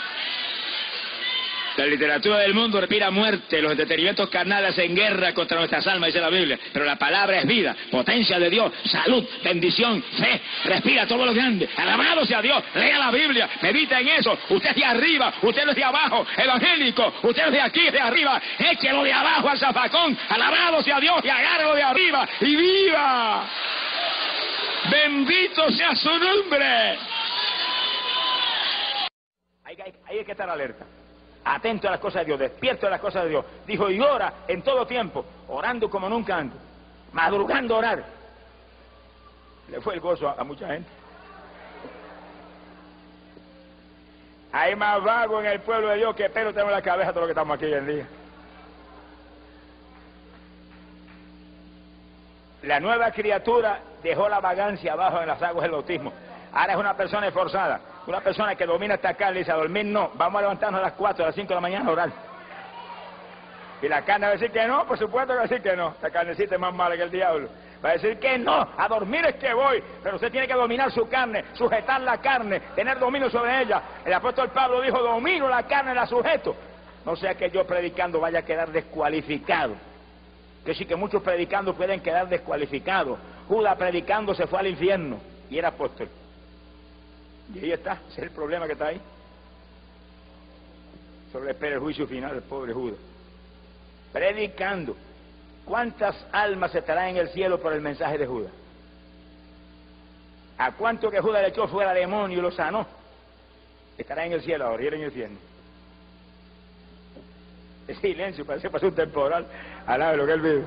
La literatura del mundo respira muerte, los entretenimientos carnales hacen guerra contra nuestras almas, dice la Biblia. Pero la palabra es vida, potencia de Dios, salud, bendición, fe, respira todo lo grande. Alabado sea Dios, lea la Biblia, medita en eso. Usted es de arriba, usted no es de abajo, evangélico, usted es de aquí, de arriba. Échelo de abajo al zafacón, alabado sea Dios, y agárrelo de arriba y viva. Bendito sea su nombre. Hay, hay, hay que estar alerta, atento a las cosas de Dios, despierto a las cosas de Dios. Dijo, y ora en todo tiempo, orando como nunca antes, madrugando a orar. Le fue el gozo a, a mucha gente. Hay más vago en el pueblo de Dios que pelo tenemos en la cabeza todo lo que estamos aquí hoy en día. La nueva criatura dejó la vagancia abajo en las aguas del bautismo. Ahora es una persona esforzada, una persona que domina esta carne y dice, a dormir no, vamos a levantarnos a las cuatro, a las cinco de la mañana a orar. Y la carne va a decir que no, por supuesto que va a decir que no, esta carnecita es más mala que el diablo. Va a decir que no, a dormir es que voy, pero usted tiene que dominar su carne, sujetar la carne, tener dominio sobre ella. El apóstol Pablo dijo, domino la carne, la sujeto. No sea que yo predicando vaya a quedar descualificado. Que sí que muchos predicando pueden quedar descualificados. Judas predicando se fue al infierno y era apóstol. Y ahí está, ese es el problema que está ahí. Solo espera el juicio final del pobre Judas. Predicando. ¿Cuántas almas estarán en el cielo por el mensaje de Judas? ¿A cuánto que Judas le echó fuera demonio y lo sanó? Estará en el cielo ahora y él en el infierno. El silencio, parece que pasó un temporal al lado de lo que él vive.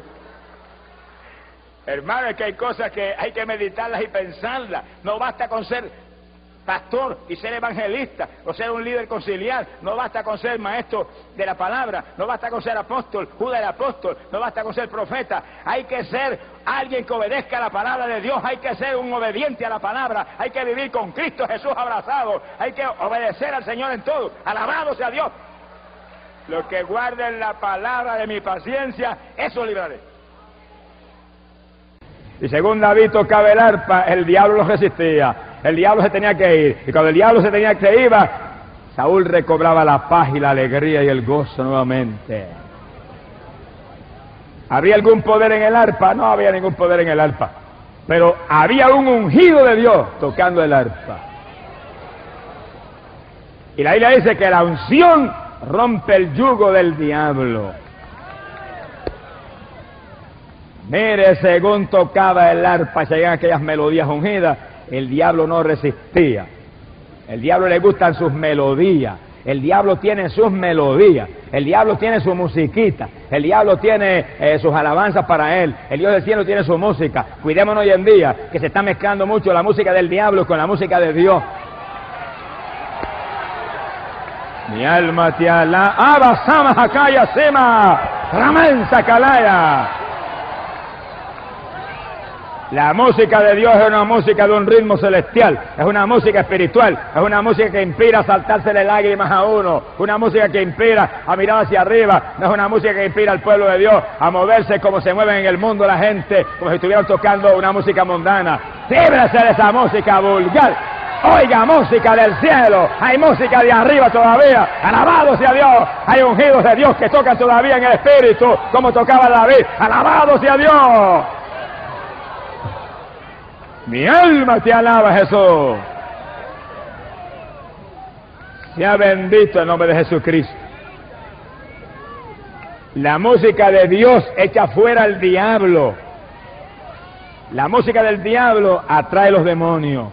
Hermano, es que hay cosas que hay que meditarlas y pensarlas. No basta con ser pastor y ser evangelista o ser un líder conciliar. No basta con ser maestro de la palabra, no basta con ser apóstol, Judas el apóstol, no basta con ser profeta. Hay que ser alguien que obedezca a la palabra de Dios, hay que ser un obediente a la palabra, hay que vivir con Cristo Jesús abrazado, hay que obedecer al Señor en todo. Alabado sea Dios. Los que guarden la palabra de mi paciencia, eso libraré. Y según David tocaba el arpa, el diablo lo resistía. El diablo se tenía que ir. Y cuando el diablo se tenía que ir, Saúl recobraba la paz y la alegría y el gozo nuevamente. ¿Había algún poder en el arpa? No había ningún poder en el arpa. Pero había un ungido de Dios tocando el arpa. Y la Biblia dice que la unción rompe el yugo del diablo. Mire, según tocaba el arpa y llegaban aquellas melodías ungidas, el diablo no resistía. El diablo le gustan sus melodías. El diablo tiene sus melodías. El diablo tiene su musiquita. El diablo tiene eh, sus alabanzas para él. El Dios del cielo tiene su música. Cuidémonos hoy en día, que se está mezclando mucho la música del diablo con la música de Dios. Mi alma te alaba. Abasama Hakaya Sema. Ramansa Kalaya. La música de Dios es una música de un ritmo celestial, es una música espiritual, es una música que inspira a saltársele lágrimas a uno, una música que inspira a mirar hacia arriba, no es una música que inspira al pueblo de Dios a moverse como se mueven en el mundo la gente, como si estuvieran tocando una música mundana. Líbrese de esa música vulgar. Oiga, música del cielo, hay música de arriba todavía, alabado sea Dios, hay ungidos de Dios que tocan todavía en el espíritu, como tocaba David, alabado sea Dios. Mi alma te alaba, Jesús. Sea bendito el nombre de Jesucristo. La música de Dios echa fuera al diablo. La música del diablo atrae los demonios.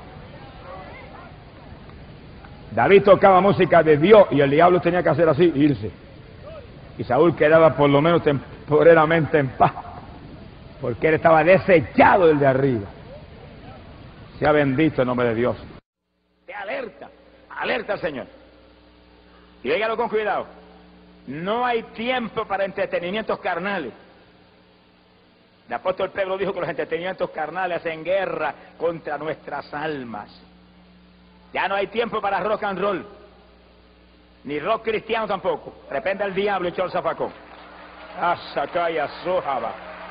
David tocaba música de Dios y el diablo tenía que hacer así, irse. Y Saúl quedaba por lo menos temporalmente en paz, porque él estaba desechado del de arriba. Sea bendito el nombre de Dios. Te alerta, alerta al Señor. Y óigalo con cuidado. No hay tiempo para entretenimientos carnales. El apóstol Pedro dijo que los entretenimientos carnales hacen guerra contra nuestras almas. Ya no hay tiempo para rock and roll, ni rock cristiano tampoco. Repente al diablo echó el zafacón. Asakaya Sojaba.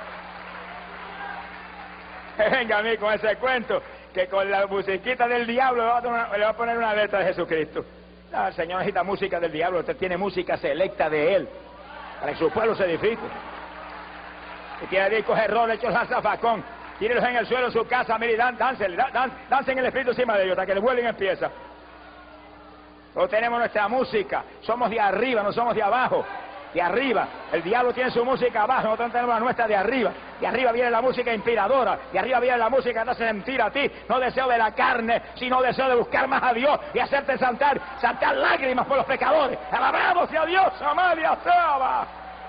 Venga a mí con ese cuento, que con la musiquita del diablo le va a, tomar, le va a poner una letra de Jesucristo. No, el Señor necesita música del diablo, usted tiene música selecta de Él, para que su pueblo se edifique. Si quiere discos errores, echó el zafacón. Tírelos en el suelo de su casa, mire, dan, dancen, dan, dancen el espíritu encima de ellos, hasta que el vuelo empieza. Todos tenemos nuestra música, somos de arriba, no somos de abajo, de arriba. El diablo tiene su música abajo, nosotros tenemos la nuestra de arriba. De arriba viene la música inspiradora, de arriba viene la música que te hace sentir a ti, no deseo de la carne, sino deseo de buscar más a Dios y hacerte saltar, saltar lágrimas por los pecadores. Alabamos sea Dios, Amalia Saba.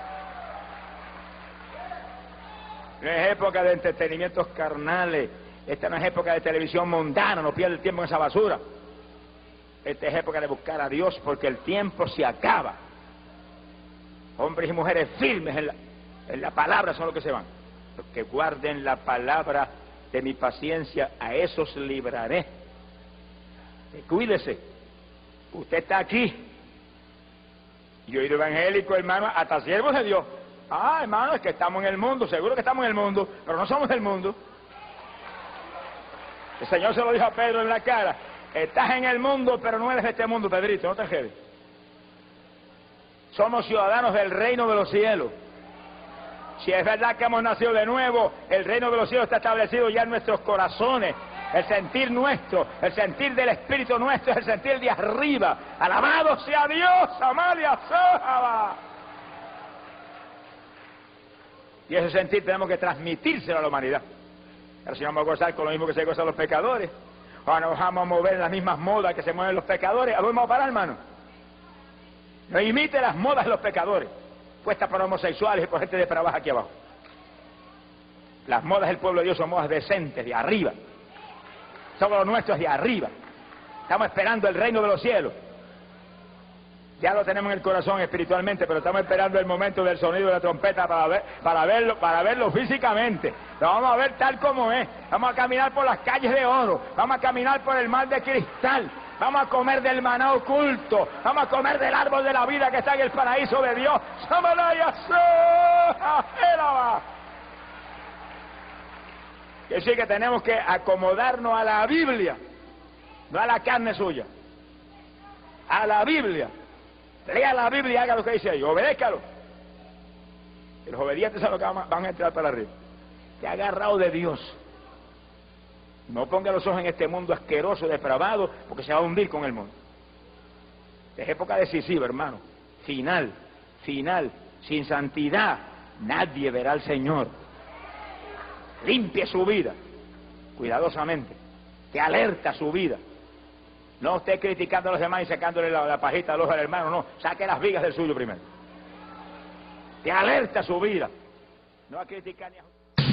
No es época de entretenimientos carnales. Esta no es época de televisión mundana, no pierda el tiempo en esa basura. Esta es época de buscar a Dios, porque el tiempo se acaba. Hombres y mujeres firmes en la, en la palabra son los que se van. Los que guarden la palabra de mi paciencia, a esos libraré. Y cuídese. Usted está aquí. Yo he ido evangélico, hermano, hasta siervos de Dios. Ah, hermano, es que estamos en el mundo, seguro que estamos en el mundo, pero no somos del mundo. El Señor se lo dijo a Pedro en la cara: estás en el mundo, pero no eres de este mundo, Pedrito, no te jedes. Somos ciudadanos del reino de los cielos. Si es verdad que hemos nacido de nuevo, el reino de los cielos está establecido ya en nuestros corazones. El sentir nuestro, el sentir del Espíritu nuestro, es el sentir de arriba. Alabado sea Dios, Amalia Sojaba. Y ese sentir tenemos que transmitírselo a la humanidad. Pero si no vamos a gozar con lo mismo que se gozan los pecadores, o nos vamos a mover en las mismas modas que se mueven los pecadores, ¿a dónde vamos a parar, hermano? No imite las modas de los pecadores, puestas por homosexuales y por gente de depravada aquí abajo. Las modas del pueblo de Dios son modas decentes, de arriba. Todo lo nuestro es de arriba. Estamos esperando el reino de los cielos. Ya lo tenemos en el corazón espiritualmente, pero estamos esperando el momento del sonido de la trompeta para ver, para verlo, para verlo físicamente. Lo vamos a ver tal como es. Vamos a caminar por las calles de oro. Vamos a caminar por el mar de cristal. Vamos a comer del maná oculto. Vamos a comer del árbol de la vida que está en el paraíso de Dios. Que sí que tenemos que acomodarnos a la Biblia, no a la carne suya, a la Biblia. Lea la Biblia y haga lo que dice ahí, obedézcalo. Y los obedientes son los que van a entrar para arriba. Te ha agarrado de Dios. No ponga los ojos en este mundo asqueroso, depravado, porque se va a hundir con el mundo. Es época decisiva, hermano. Final, final. Sin santidad, nadie verá al Señor. Limpie su vida, cuidadosamente. Que alerta su vida. No esté criticando a los demás y sacándole la, la pajita al ojo al hermano, no. Saque las vigas del suyo primero. Que alerta su vida. No a criticar ni a...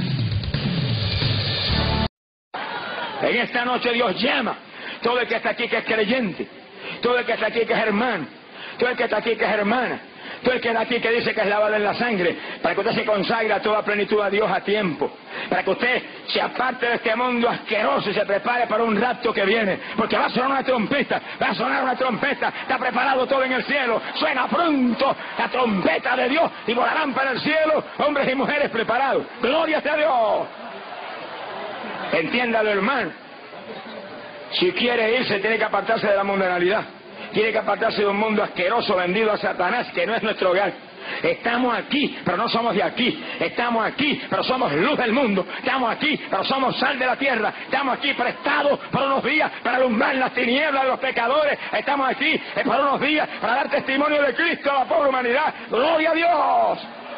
En esta noche Dios llama todo el que está aquí que es creyente, todo el que está aquí que es hermano, todo el que está aquí que es hermana, todo el que está aquí que dice que es lavado en la sangre, para que usted se consagre a toda plenitud a Dios a tiempo, para que usted se aparte de este mundo asqueroso y se prepare para un rapto que viene, porque va a sonar una trompeta, va a sonar una trompeta, está preparado todo en el cielo, suena pronto la trompeta de Dios y volarán para el cielo hombres y mujeres preparados. ¡Gloria sea a Dios! Entiéndalo, hermano. Si quiere irse, tiene que apartarse de la mundanalidad. Tiene que apartarse de un mundo asqueroso vendido a Satanás, que no es nuestro hogar. Estamos aquí, pero no somos de aquí. Estamos aquí, pero somos luz del mundo. Estamos aquí, pero somos sal de la tierra. Estamos aquí prestados por unos días para alumbrar las tinieblas de los pecadores. Estamos aquí por unos días para dar testimonio de Cristo a la pobre humanidad. ¡Gloria a Dios!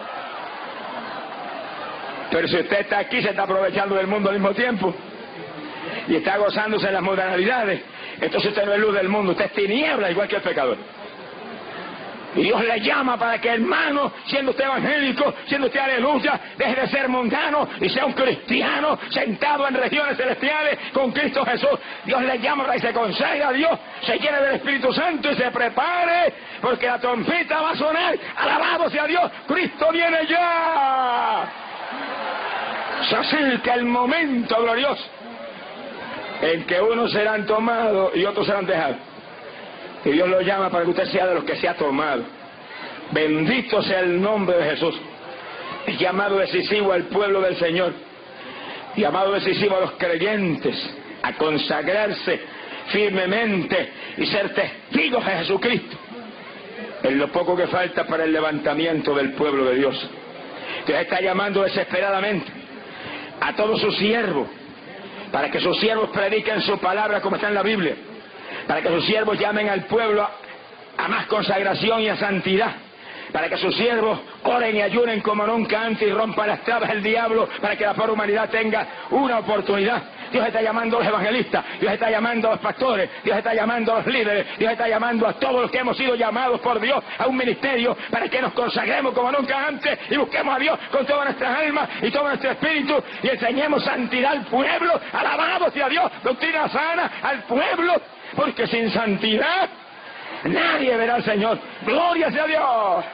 Pero si usted está aquí, se está aprovechando del mundo al mismo tiempo y está gozándose en las modalidades, entonces usted no es luz del mundo, usted es tiniebla igual que el pecador. Y Dios le llama para que, hermano, siendo usted evangélico, siendo usted aleluya, deje de ser mundano y sea un cristiano sentado en regiones celestiales con Cristo Jesús. Dios le llama para que se consagre a Dios, se llene del Espíritu Santo y se prepare, porque la trompeta va a sonar. Alabado sea Dios, Cristo viene ya. Se acerca el momento glorioso en que unos serán tomados y otros serán dejados. Y Dios lo llama para que usted sea de los que se ha tomado. Bendito sea el nombre de Jesús. El llamado decisivo al pueblo del Señor. Llamado decisivo a los creyentes a consagrarse firmemente y ser testigos de Jesucristo en lo poco que falta para el levantamiento del pueblo de Dios. Dios está llamando desesperadamente a todos sus siervos, para que sus siervos prediquen su palabra como está en la Biblia, para que sus siervos llamen al pueblo a, a más consagración y a santidad, para que sus siervos oren y ayunen como nunca antes y rompan las trabas del diablo, para que la pobre humanidad tenga una oportunidad. Dios está llamando a los evangelistas, Dios está llamando a los pastores, Dios está llamando a los líderes, Dios está llamando a todos los que hemos sido llamados por Dios a un ministerio para que nos consagremos como nunca antes y busquemos a Dios con todas nuestras almas y todo nuestro espíritu y enseñemos santidad al pueblo. Alabado sea Dios, doctrina sana al pueblo, porque sin santidad nadie verá al Señor. Gloria sea a Dios.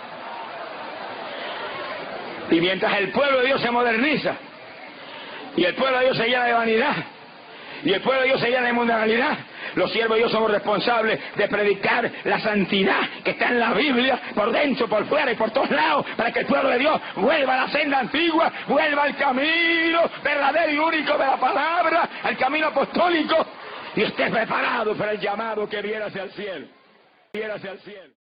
Y mientras el pueblo de Dios se moderniza y el pueblo de Dios se llena de vanidad y el pueblo de Dios se llena de mundanalidad, los siervos de Dios somos responsables de predicar la santidad que está en la Biblia, por dentro, por fuera y por todos lados, para que el pueblo de Dios vuelva a la senda antigua, vuelva al camino verdadero y único de la palabra, al camino apostólico, y esté preparado para el llamado que viene hacia el cielo, viene hacia el cielo.